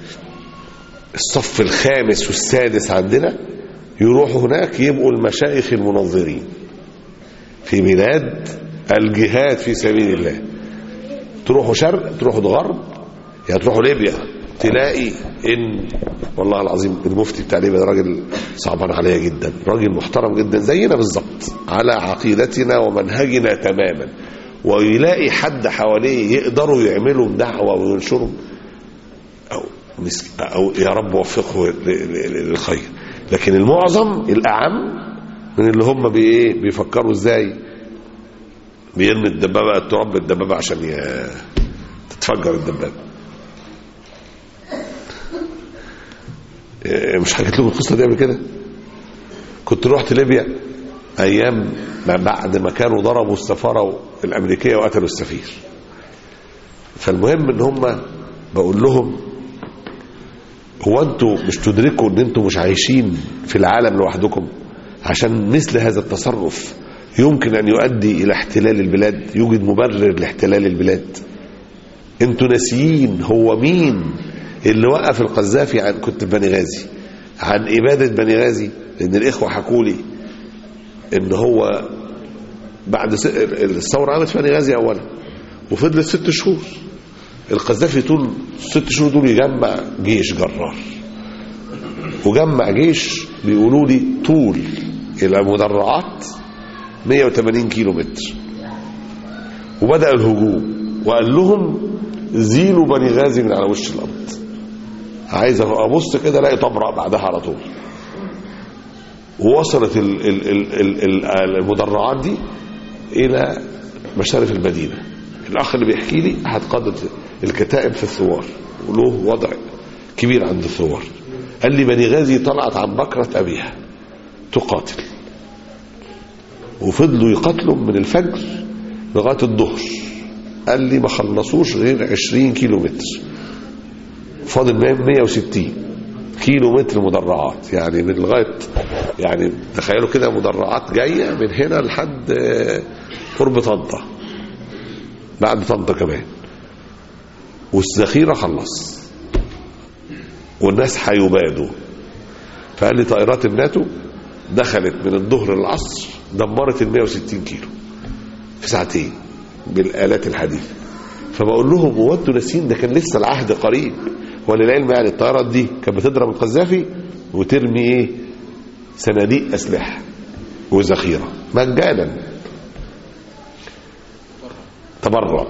الصف الخامس والسادس عندنا يروحوا هناك يبقوا المشايخ المنظرين في بلاد الجهاد في سبيل الله. تروحوا شرق، تروحوا غرب، يا تروحوا ليبيا، تلاقي ان والله العظيم المفتي بتاع ليبيا راجل صعبان عليا جدا، راجل محترم جدا زينا بالظبط على عقيدتنا ومنهجنا تماما، ويلاقي حد حواليه يقدروا يعملوا دعوة وينشروا أو, أو يا رب وفقه للخير. لكن المعظم الأعم من اللي هم بإيه بيفكروا إزاي بيرمي الدبابة التراب بالدبابة عشان تتفجر الدبابة. مش حكيت لكم القصة دي قبل كده؟ كنت رحت ليبيا أيام بعد ما كانوا ضربوا السفارة الأمريكية وقتلوا السفير. فالمهم إن هم بقول لهم هو أنتوا مش تدركوا إن أنتوا مش عايشين في العالم لوحدكم؟ عشان مثل هذا التصرف يمكن أن يؤدي إلى احتلال البلاد، يوجد مبرر لاحتلال البلاد. أنتوا ناسيين هو مين اللي وقف القذافي عن كنت بني غازي عن إبادة بني غازي؟ لأن الإخوة حكوا لي إن هو بعد الثورة قامت بني غازي أولا وفضلت ست شهور، القذافي طول ست شهور دول يجمع جيش جرار، وجمع جيش بيقولوا لي طول إلى مدرعات مية وتمانين كيلو متر، وبدأ الهجوم وقال لهم زيلوا بني غازي من على وش الأرض عايز ابص كده الاقي طمرة بعدها على طول. ووصلت ال ال ال ال المدرعات دي الى مشارف المدينة. الاخ اللي بيحكي لي احد قادة الكتائب في الثوار وله وضع كبير عند الثوار، قال لي بني غازي طلعت عن بكرة ابيها تقاتل، وفضلوا يقاتلوا من الفجر لغاية الظهر. قال لي ما خلصوش غير عشرين كيلو متر، فاضل مية وستين كيلو متر مدرعات. يعني من لغاية، يعني تخيلوا كده مدرعات جاية من هنا لحد قرب طنطا، بعد طنطا كمان، والذخيرة خلص والناس هيبادوا. فقال لي طائرات الناتو دخلت من الظهر للعصر دمرت ال مية وستين كيلو في ساعتين بالآلات الحديثة. فبقول لهم هو انتوا ناسين ده كان لسه العهد قريب. وللعلم يعني الطائرات دي كانت بتضرب القذافي وترمي ايه صناديق اسلحه وذخيره مجانا، تبرع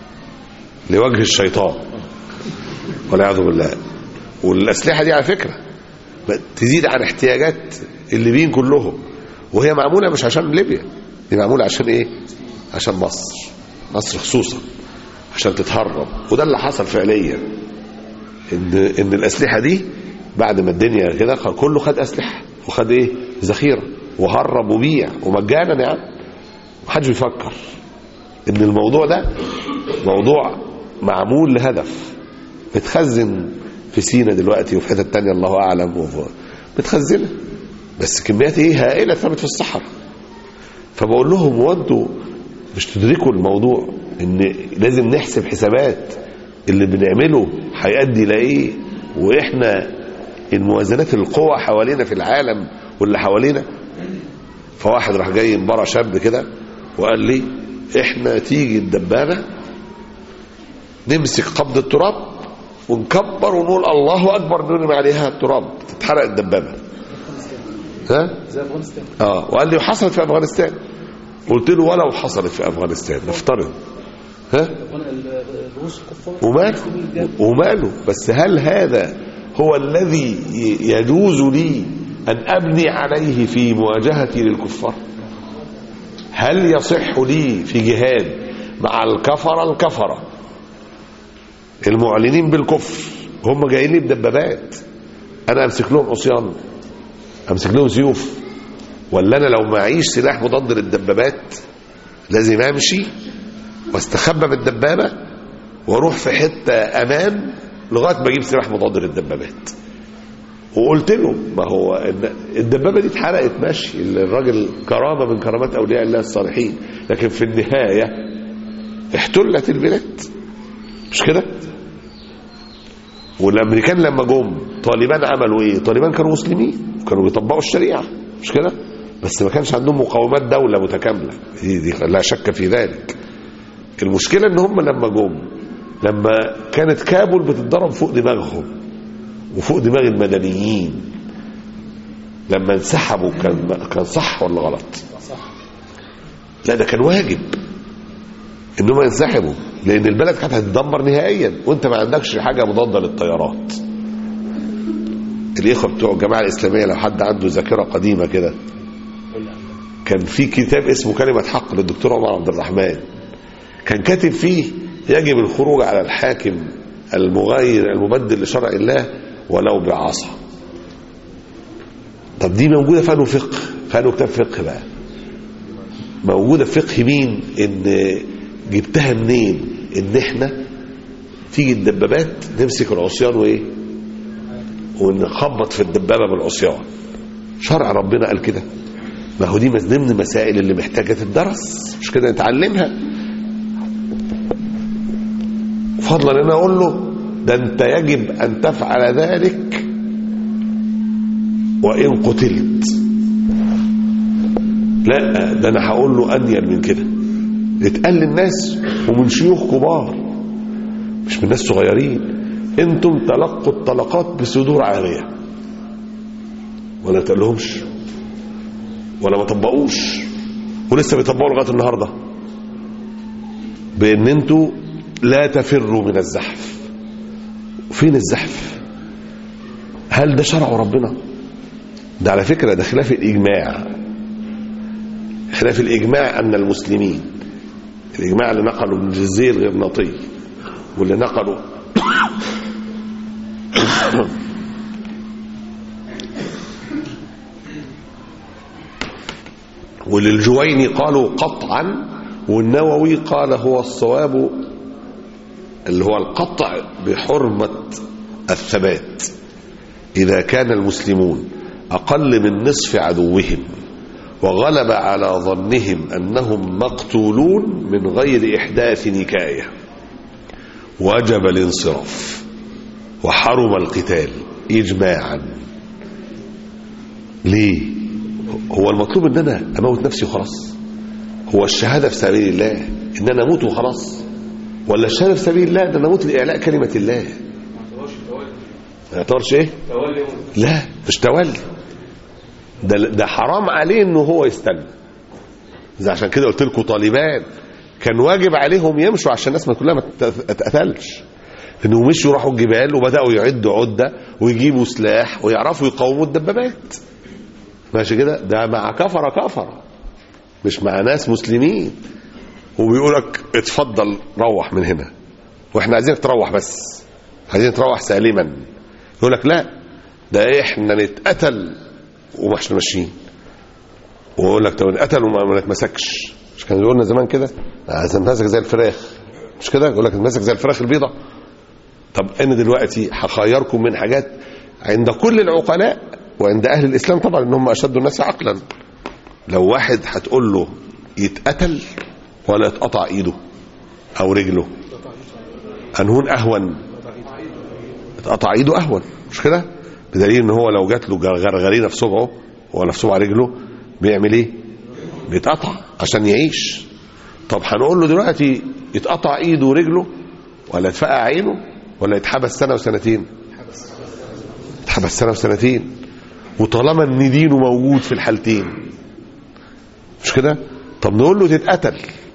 لوجه الشيطان والعياذ بالله. والاسلحه دي على فكره تزيد عن احتياجات الليبيين كلهم، وهي معموله مش عشان ليبيا، دي معموله عشان ايه؟ عشان مصر، مصر خصوصا عشان تتهرب. وده اللي حصل فعليا، ان ان الاسلحه دي بعد ما الدنيا كده كله خد اسلحه وخد ايه ذخيره وهرب وبيع ومجانا. يعني محدش بيفكر ان الموضوع ده موضوع معمول لهدف. بتخزن في سينا دلوقتي وفي حتة تانية الله اعلم بتخزنها، بس كميات ايه هائله ثابت في الصحراء. فبقول لهم هو انتوا مش تدركوا الموضوع ان لازم نحسب حسابات اللي بنعمله هيؤدي لايه؟ واحنا الموازنات القوى حوالينا في العالم واللي حوالينا. فواحد راح جاي مباراه شاب كده وقال لي احنا تيجي الدبابه نمسك قبض التراب ونكبر ونقول الله اكبر نرمي عليها التراب تتحرق الدبابه. ها زي افغانستان. اه وقال لي وحصلت في افغانستان. قلت له ولو حصلت في افغانستان نفترض، ها وماله وماله بس هل هذا هو الذي يجوز لي أن أبني عليه في مواجهتي للكفار؟ هل يصح لي في جهاد مع الكفر الكفرة المعلنين بالكفر هم جايين لي بدبابات أنا أمسك لهم عصيان، أمسك لهم سيوف؟ ولا أنا لو معيش سلاح مضاد للدبابات لازم أمشي واستخبى بالدبابة واروح في حتة امان لغاية ما اجيب سلاح مضاد للدبابات؟ وقلت له ما هو الدبابة دي اتحرقت ماشي، الراجل كرامة من كرامات اولياء الله الصالحين، لكن في النهاية احتلت البلاد مش كده؟ والامريكان لما جم طالبان عملوا ايه؟ طالبان كانوا مسلمين كانوا بيطبقوا الشريعة مش كده؟ بس ما كانش عندهم مقاومات دولة متكاملة، دي لا شك في ذلك. المشكلة ان هم لما جم لما كانت كابول بتتضرب فوق دماغهم وفوق دماغ المدنيين، لما انسحبوا كان كان صح ولا غلط؟ لا ده كان واجب انهم ينسحبوا، لان البلد كانت هتتدمر نهائيا وانت ما عندكش حاجة مضادة للطيارات. الاخوة بتوع الجماعة الاسلامية لو حد عنده ذاكرة قديمة كده، كان في كتاب اسمه كلمة حق للدكتور عمر عبد الرحمن، كان كاتب فيه يجب الخروج على الحاكم المغير المبدل لشرع الله ولو بعصا. طب دي موجودة في انه فقه، في انه كتاب فقه بقى، موجودة في فقه مين؟ ان جبتها منين؟ ان احنا تيجي الدبابات نمسك العصيان وايه ونخبط في الدبابة بالعصيان. شرع ربنا قال كده. ما هو دي من ضمن المسائل اللي محتاجة تدرس مش كده نتعلمها. فضلا ان انا اقول له ده انت يجب ان تفعل ذلك وان قتلت. لا ده انا هقول له انيل من كده، اتقال للناس ومن شيوخ كبار مش من ناس صغيرين، انتم تلقوا الطلقات بصدور عارية ولا تقلهمش ولا ما طبقوش، ولسه بيطبقوا لغايه النهارده بان انتوا لا تفروا من الزحف. فين الزحف؟ هل ده شرع ربنا؟ ده على فكرة ده خلاف الإجماع. خلاف الإجماع أن المسلمين، الإجماع اللي نقلوا ابن الجزير الغرناطي واللي نقلوا وللجويني قالوا قطعا، والنووي قال هو الصواب اللي هو القطع بحرمة الثبات إذا كان المسلمون أقل من نصف عدوهم وغلب على ظنهم أنهم مقتولون من غير إحداث نكاية وجب الانصراف وحرم القتال إجماعا. ليه؟ هو المطلوب ان انا اموت نفسي وخلاص؟ هو الشهاده في سبيل الله ان انا اموت وخلاص؟ ولا الشهاده في سبيل الله ان انا اموت لاعلاء كلمه الله؟ ما يعتبرش ايه؟ تولي. لا مش تولي، ده ده حرام عليه انه هو يستنى. زي عشان كده قلت لكم طالبان كان واجب عليهم يمشوا عشان الناس ما كلها ما تتقتلش، انهم مشوا راحوا الجبال وبداوا يعدوا عده ويجيبوا سلاح ويعرفوا يقاوموا الدبابات. ماشي كده؟ ده مع كفره كفره مش مع ناس مسلمين. وبيقولك اتفضل روح من هنا واحنا عايزينك تروح، بس عايزين تروح سالما. يقولك لا ده احنا نتقتل ومش ماشيين. ويقول لك طب نتقتل وما نتمسكش. مش كان يقولنا زمان كده عايز نتمسك زي الفراخ؟ مش كده؟ يقول لك نتمسك زي الفراخ البيضة. طب انا دلوقتي هخيركم من حاجات عند كل العقلاء وعند اهل الاسلام طبعا ان هم اشد الناس عقلا. لو واحد هتقول له يتقتل ولا يتقطع ايده او رجله، انهون اهون؟ يتقطع ايده اهون، مش كده؟ بدليل ان هو لو جات له غرغرينه في صبعه ولا في صبع رجله بيعمل ايه؟ بيتقطع عشان يعيش. طب هنقول له دلوقتي يتقطع ايده ورجله ولا يتفقع عينه ولا يتحبس سنه وسنتين؟ يتحبس سنه وسنتين. وطالما ان دينه موجود في الحالتين، مش كده؟ طب نقول له تتقتل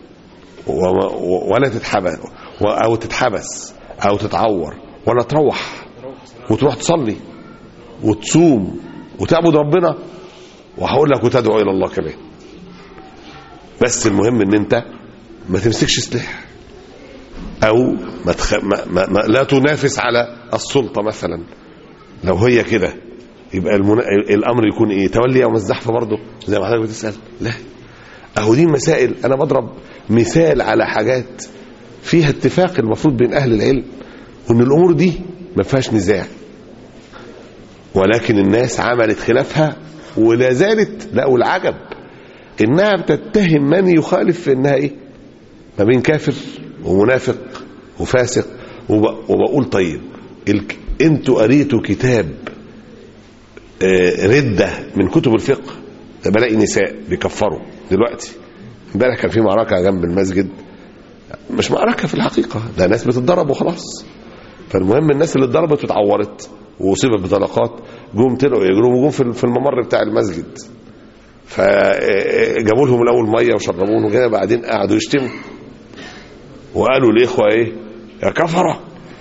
ولا تتحبس او تتحبس او تتعور ولا تروح وتروح تصلي وتصوم وتعبد ربنا، وهقول لك وتدعو الى الله كمان. بس المهم ان انت ما تمسكش سلاح او ما, تخ... ما... ما... ما لا تنافس على السلطه مثلا. لو هي كده يبقى المنا... الامر يكون ايه؟ تولي يوم الزحف برضه زي ما حضرتك بتسال؟ لا، اهو دي مسائل. انا بضرب مثال على حاجات فيها اتفاق المفروض بين اهل العلم وان الامور دي ما فيهاش نزاع، ولكن الناس عملت خلافها ولا زالت. لا والعجب انها بتتهم من يخالف في انها ايه؟ ما بين كافر ومنافق وفاسق. وب... وبقول طيب الك... انتوا قريتوا كتاب آه ردة من كتب الفقه؟ بلاقي نساء بيكفروا دلوقتي. امبارح كان في معركة جنب المسجد، مش معركة في الحقيقة، ده ناس بتتضرب وخلاص. فالمهم الناس اللي اتضربت واتعورت واصيبت بطلقات جم طلعوا يجروا وجم في الممر بتاع المسجد، فجابوا لهم الاول ميه وشربوهم وكده، بعدين قعدوا يشتموا وقالوا الاخوه ايه؟ يا كفره.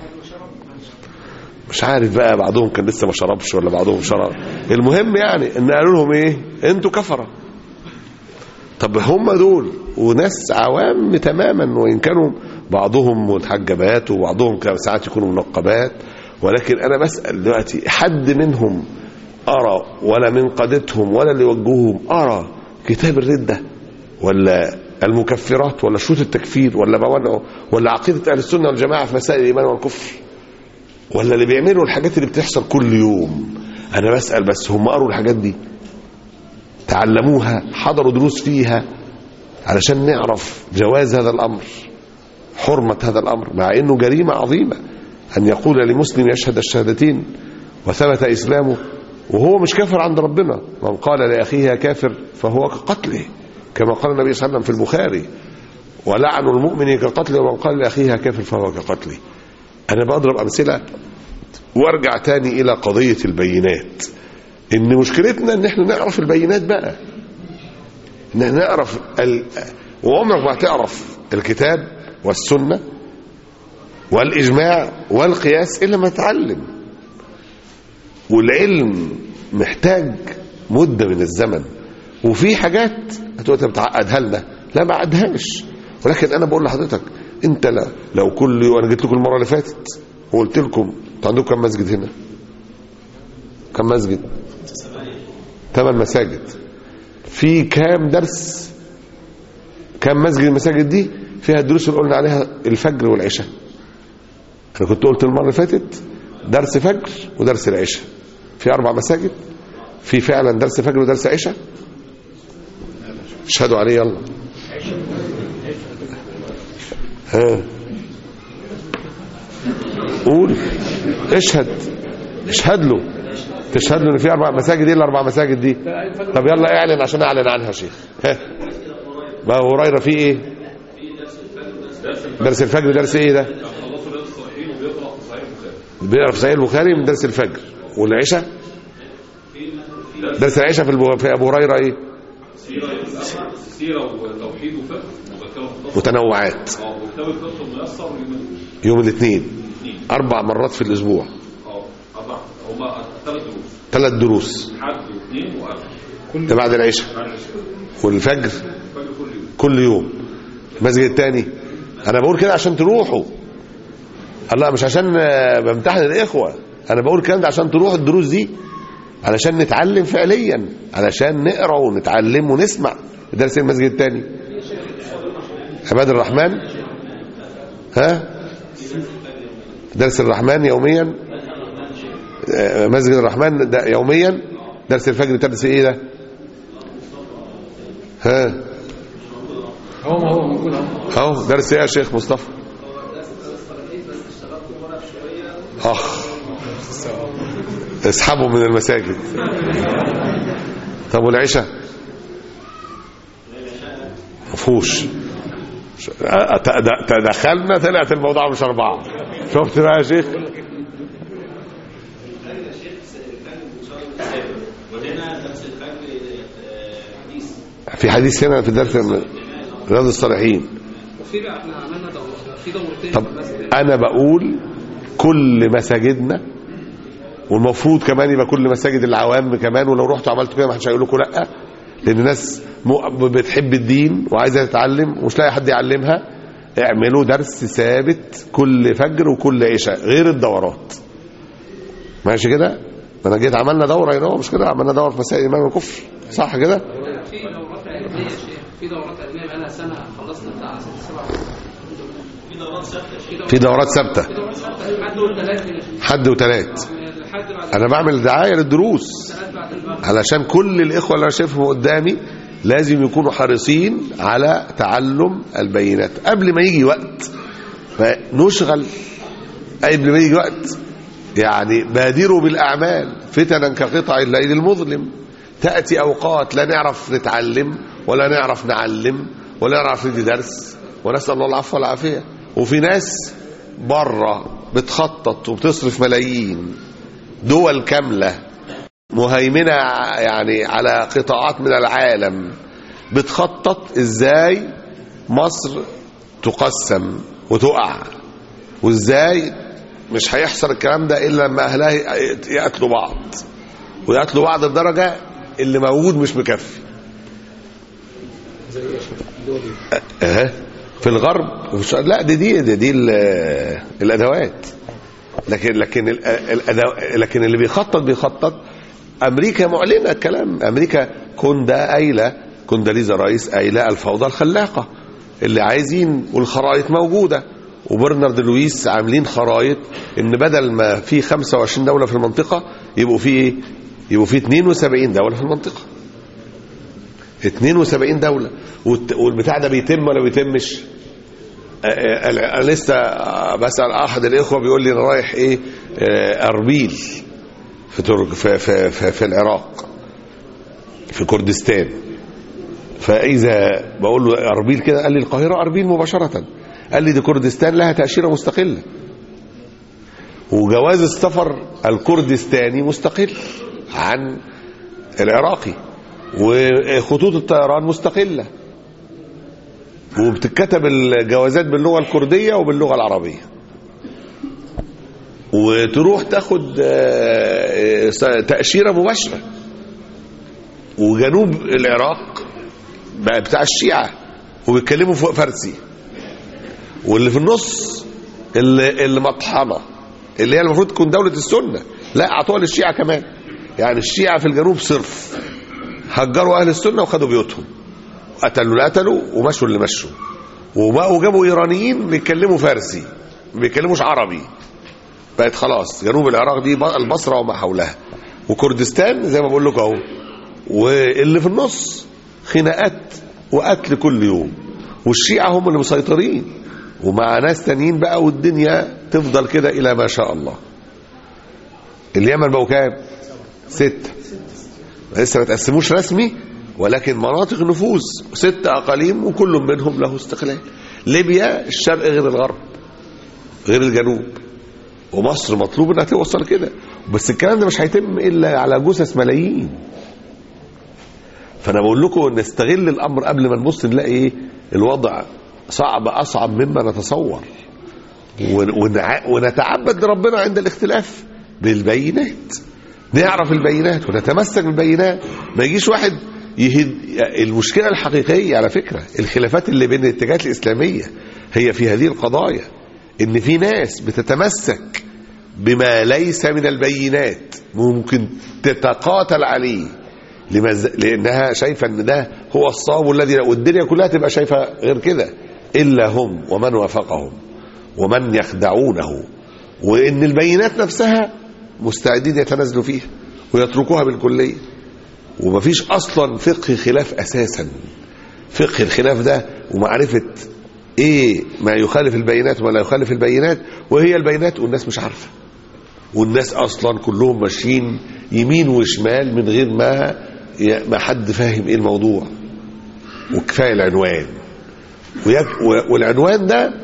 مش عارف بقى بعضهم كان لسه ما شربش ولا بعضهم شرب. المهم يعني ان قالوا لهم ايه؟ انتوا كفره. طب هم دول وناس عوام تماما، وان كانوا بعضهم محجبات وبعضهم ساعات يكونوا منقبات، ولكن انا بسأل دلوقتي حد منهم ارى ولا من قادتهم ولا اللي يوجههم ارى كتاب الردة ولا المكفرات ولا شروط التكفير ولا بوانعه ولا عقيدة اهل السنة والجماعة في مسائل الايمان والكفر ولا اللي بيعملوا الحاجات اللي بتحصل كل يوم؟ انا بسأل بس هم قروا الحاجات دي؟ تعلموها؟ حضروا دروس فيها علشان نعرف جواز هذا الامر، حرمة هذا الامر، مع انه جريمة عظيمة ان يقول لمسلم يشهد الشهادتين وثبت اسلامه وهو مش كافر عند ربنا. من قال لاخيه كافر فهو كقتله، كما قال النبي صلى الله عليه وسلم في البخاري: ولعن المؤمن كقتله ومن قال لاخيه كافر فهو كقتله. انا بضرب امثله وارجع تاني الى قضيه البينات. ان مشكلتنا ان احنا نعرف البينات بقى، ان احنا نعرف ال... وعمرك ما هتعرف الكتاب والسنه والاجماع والقياس الا ما تتعلم. والعلم محتاج مدة من الزمن، وفي حاجات هتقول انت بتعقدها لنا، لا ما عقدهاش، ولكن انا بقول لحضرتك انت لا لو كل يوم، انا جيت لكم المره اللي فاتت وقلت لكم انتوا عندكم كم مسجد هنا؟ كم مسجد؟ ثمان مساجد. في كام درس؟ كام مسجد؟ المساجد دي فيها الدروس اللي قلنا عليها الفجر والعشاء. انا كنت قلت المره اللي فاتت درس فجر ودرس العشاء. في اربع مساجد في فعلا درس فجر ودرس عشاء. اشهدوا عليه يلا. ها قول، اشهد، اشهد له، تشهد له ان في اربع مساجد. ايه الاربع مساجد دي؟ طب يلا اعلن عشان اعلن عنها يا شيخ. ها ما هو هريره في ايه؟ درس الفجر. درس ايه ده؟ بيقرا في صحيح البخاري من درس الفجر. والعشاء درس العشاء في, البو... في ابو هريره ايه؟ سيره وتوحيد وفقه متنوعات يوم الاثنين اربع مرات في الاسبوع. اه اربع هما ثلاث دروس ثلاث دروس حد واثنين واربع ده بعد العشاء. والفجر كل يوم. المسجد الثاني انا بقول كده عشان تروحوا، الله مش عشان بمتحن الاخوه، انا بقول كده عشان تروحوا الدروس دي، علشان نتعلم فعليا، علشان نقرا ونتعلم ونسمع. درس المسجد الثاني عباد الرحمن. ها درس الرحمن يوميا. مسجد الرحمن ده يوميا. درس الفجر تدرس ايه ده؟ ها هو ما هو موجود اهو. درس ايه يا شيخ مصطفى؟ اخ اسحبوا من المساجد. طب والعشاء؟ مفهوش. تدخلنا طلعت الموضوع مش أربعة. شفت بقى يا شيخ؟ في حديث هنا في درس رياض الصالحين. طب أنا بقول كل مساجدنا، والمفروض كمان يبقى كل مساجد العوام كمان، ولو رحتوا عملتوا كده ما حدش هيقول لكم لا، لان الناس بتحب الدين وعايزه تتعلم ومش لاقي حد يعلمها. اعملوا درس ثابت كل فجر وكل عشاء غير الدورات. ماشي كده؟ انا جيت عملنا دوره هنا مش كده؟ عملنا دوره في مسائل الايمان والكفر صح كده؟ في دورات علميه يا شيخ، في دورات علميه بقى لها سنه خلصنا بتاع ست سبع. في دورات ثابته في دورات ثابته حد وثلاث حد وثلاث انا بعمل دعايه للدروس علشان كل الاخوه اللي انا شايفهم قدامي لازم يكونوا حريصين على تعلم البينات قبل ما يجي وقت فنشغل. قبل ما يجي وقت يعني بادروا بالاعمال فتنا كقطع الليل المظلم. تاتي اوقات لا نعرف نتعلم ولا نعرف نعلم ولا نعرف ندي درس، ونسال الله العفو والعافيه. وفي ناس بره بتخطط وبتصرف ملايين، دول كامله مهيمنه يعني على قطاعات من العالم بتخطط ازاي مصر تقسم وتقع، وازاي مش هيحصل الكلام ده الا لما اهلها يقتلوا بعض، ويقتلوا بعض الدرجه اللي موجود مش مكفي. اه في الغرب لا دي دي دي, دي الادوات، لكن لكن لكن اللي بيخطط بيخطط. امريكا معلنه الكلام، امريكا كوندا قايله، كونداليزا رايس قايله الفوضى الخلاقه اللي عايزين، والخرائط موجوده، وبرنارد لويس عاملين خرائط ان بدل ما في خمسة وعشرين دوله في المنطقه يبقوا في ايه؟ يبقوا في اثنين وسبعين دوله في المنطقه. اثنين وسبعين دوله. والبتاع ده بيتم ولا بيتمش؟ انا لسه بسال احد الاخوه بيقول لي انا رايح ايه اربيل في ترك في في في, في العراق في كردستان. فاذا بقول له اربيل كده قال لي القاهره اربيل مباشره. قال لي دي كردستان لها تاشيره مستقله، وجواز السفر الكردستاني مستقل عن العراقي، وخطوط الطيران مستقله، وبتتكتب الجوازات باللغه الكرديه وباللغه العربيه. وتروح تاخد تأشيرة مباشرة. وجنوب العراق بقى بتاع الشيعة وبيتكلموا فوق فارسي، واللي في النص اللي, اللي مطحنة اللي هي المفروض تكون دولة السنة، لا اعطوها للشيعة كمان. يعني الشيعة في الجنوب صرف هجروا اهل السنة وخدوا بيوتهم، قتلوا اللي قتلوا ومشوا اللي مشوا، وبقوا جابوا ايرانيين بيتكلموا فارسي ما بيتكلموش عربي. بقت خلاص جنوب العراق دي البصرة وما حولها، وكردستان زي ما بقول لكم اهو. واللي في النص خناقات وقتل كل يوم، والشيعة هم اللي مسيطرين ومع ناس تانيين بقى، والدنيا تفضل كده الى ما شاء الله. اليمن بقوا كام؟ ستة، لسه ما تقسموش رسمي، ولكن مناطق نفوذ، ست اقاليم وكل منهم له استقلال. ليبيا الشرق غير الغرب غير الجنوب، ومصر مطلوب انها توصل كده، بس الكلام ده مش هيتم الا على جثث ملايين. فانا بقول لكم نستغل الامر قبل ما نبص نلاقي ايه الوضع صعب، اصعب مما نتصور، ونتعبد لربنا عند الاختلاف بالبينات، نعرف البينات ونتمسك بالبينات. ما يجيش واحد يهد. المشكله الحقيقيه على فكره الخلافات اللي بين الاتجاهات الاسلاميه هي في هذه القضايا، ان في ناس بتتمسك بما ليس من البينات ممكن تتقاتل عليه لمز... لانها شايفه ان ده هو الصواب الذي، والدنيا كلها تبقى شايفه غير كده الا هم ومن وافقهم ومن يخدعونه، وان البينات نفسها مستعدين يتنازلوا فيها ويتركوها بالكليه. ومفيش اصلا فقه خلاف اساسا. فقه الخلاف ده ومعرفه ايه ما يخالف البينات وما لا يخالف البينات، وهي البينات والناس مش عارفه، والناس اصلا كلهم ماشيين يمين وشمال من غير ما ما حد فاهم ايه الموضوع. وكفايه العنوان، والعنوان ده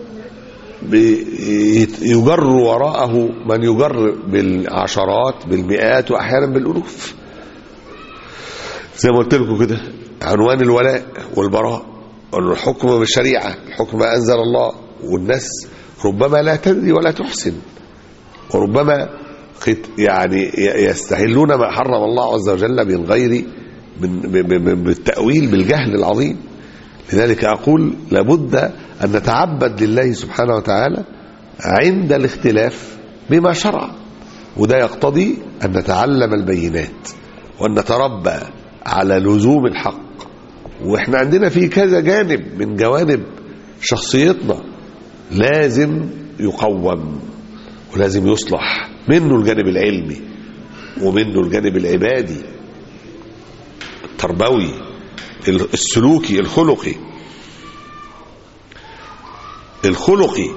يجر وراءه من يجر بالعشرات بالمئات واحيانا بالالوف. زي ما قلت لكم كده، عنوان الولاء والبراء، الحكم بالشريعه، الحكم ما انزل الله، والناس ربما لا تدري ولا تحسن، وربما يعني يستحلون ما حرم الله عز وجل من غير من بالتأويل بالجهل العظيم. لذلك أقول لابد أن نتعبد لله سبحانه وتعالى عند الاختلاف بما شرع، وده يقتضي أن نتعلم البينات وأن نتربى على لزوم الحق. وإحنا عندنا في كذا جانب من جوانب شخصيتنا لازم يقوم ولازم يصلح، منه الجانب العلمي ومنه الجانب العبادي التربوي السلوكي الخلقي الخلقي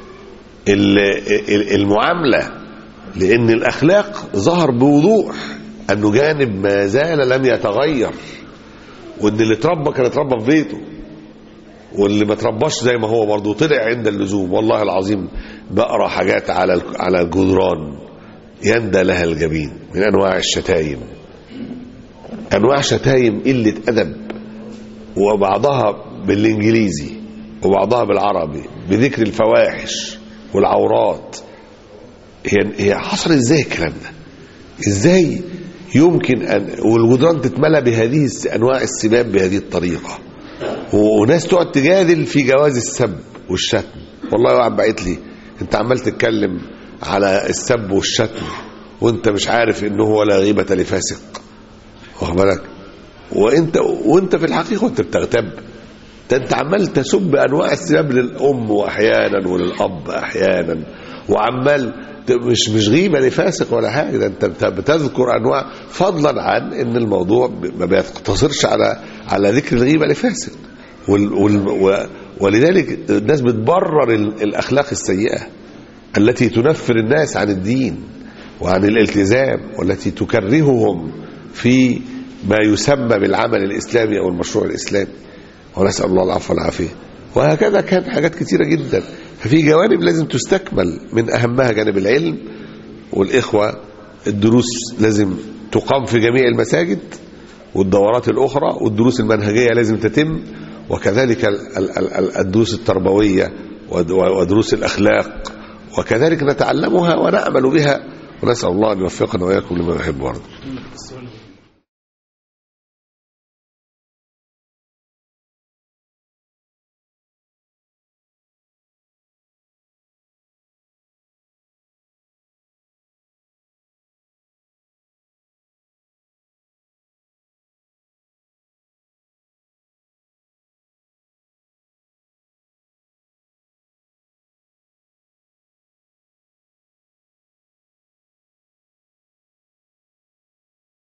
المعاملة. لأن الأخلاق ظهر بوضوح أنه جانب ما زال لم يتغير، وأن اللي تربى كان يتربى في بيته، واللي ما ترباش زي ما هو برضه طلع عند اللزوم. والله العظيم بقرا حاجات على على الجدران يندى لها الجبين من انواع الشتايم، انواع شتايم قله ادب، وبعضها بالانجليزي وبعضها بالعربي بذكر الفواحش والعورات. هي هي حصل ازاي الكلام ده؟ ازاي يمكن ان والجدران تتملى بهذه انواع السباب بهذه الطريقه، وناس تقعد تجادل في جواز السب والشتم؟ والله واحد بعت لي انت عمال تتكلم على السب والشتم وانت مش عارف انه ولا غيبة لفاسق، واخد بالك؟ وانت وانت في الحقيقه وانت بتغتب ده انت عمال تسب انواع السباب للام واحيانا وللاب احيانا، وعمال مش مش غيبه لفاسق ولا حاجه، ده انت بتذكر انواع، فضلا عن ان الموضوع ما بيقتصرش على على ذكر الغيبه لفاسق. وال وال ولذلك الناس بتبرر الاخلاق السيئه التي تنفر الناس عن الدين وعن الالتزام، والتي تكرههم في ما يسمى بالعمل الاسلامي او المشروع الاسلامي، ونسال الله العفو والعافيه. وهكذا كان حاجات كتيره جدا. ففي جوانب لازم تستكمل، من اهمها جانب العلم، والاخوه الدروس لازم تقام في جميع المساجد، والدورات الاخرى والدروس المنهجيه لازم تتم، وكذلك الدروس التربويه ودروس الاخلاق وكذلك نتعلمها ونعمل بها، ونسأل الله أن يوفقنا وإياكم لما يحب ويرضى.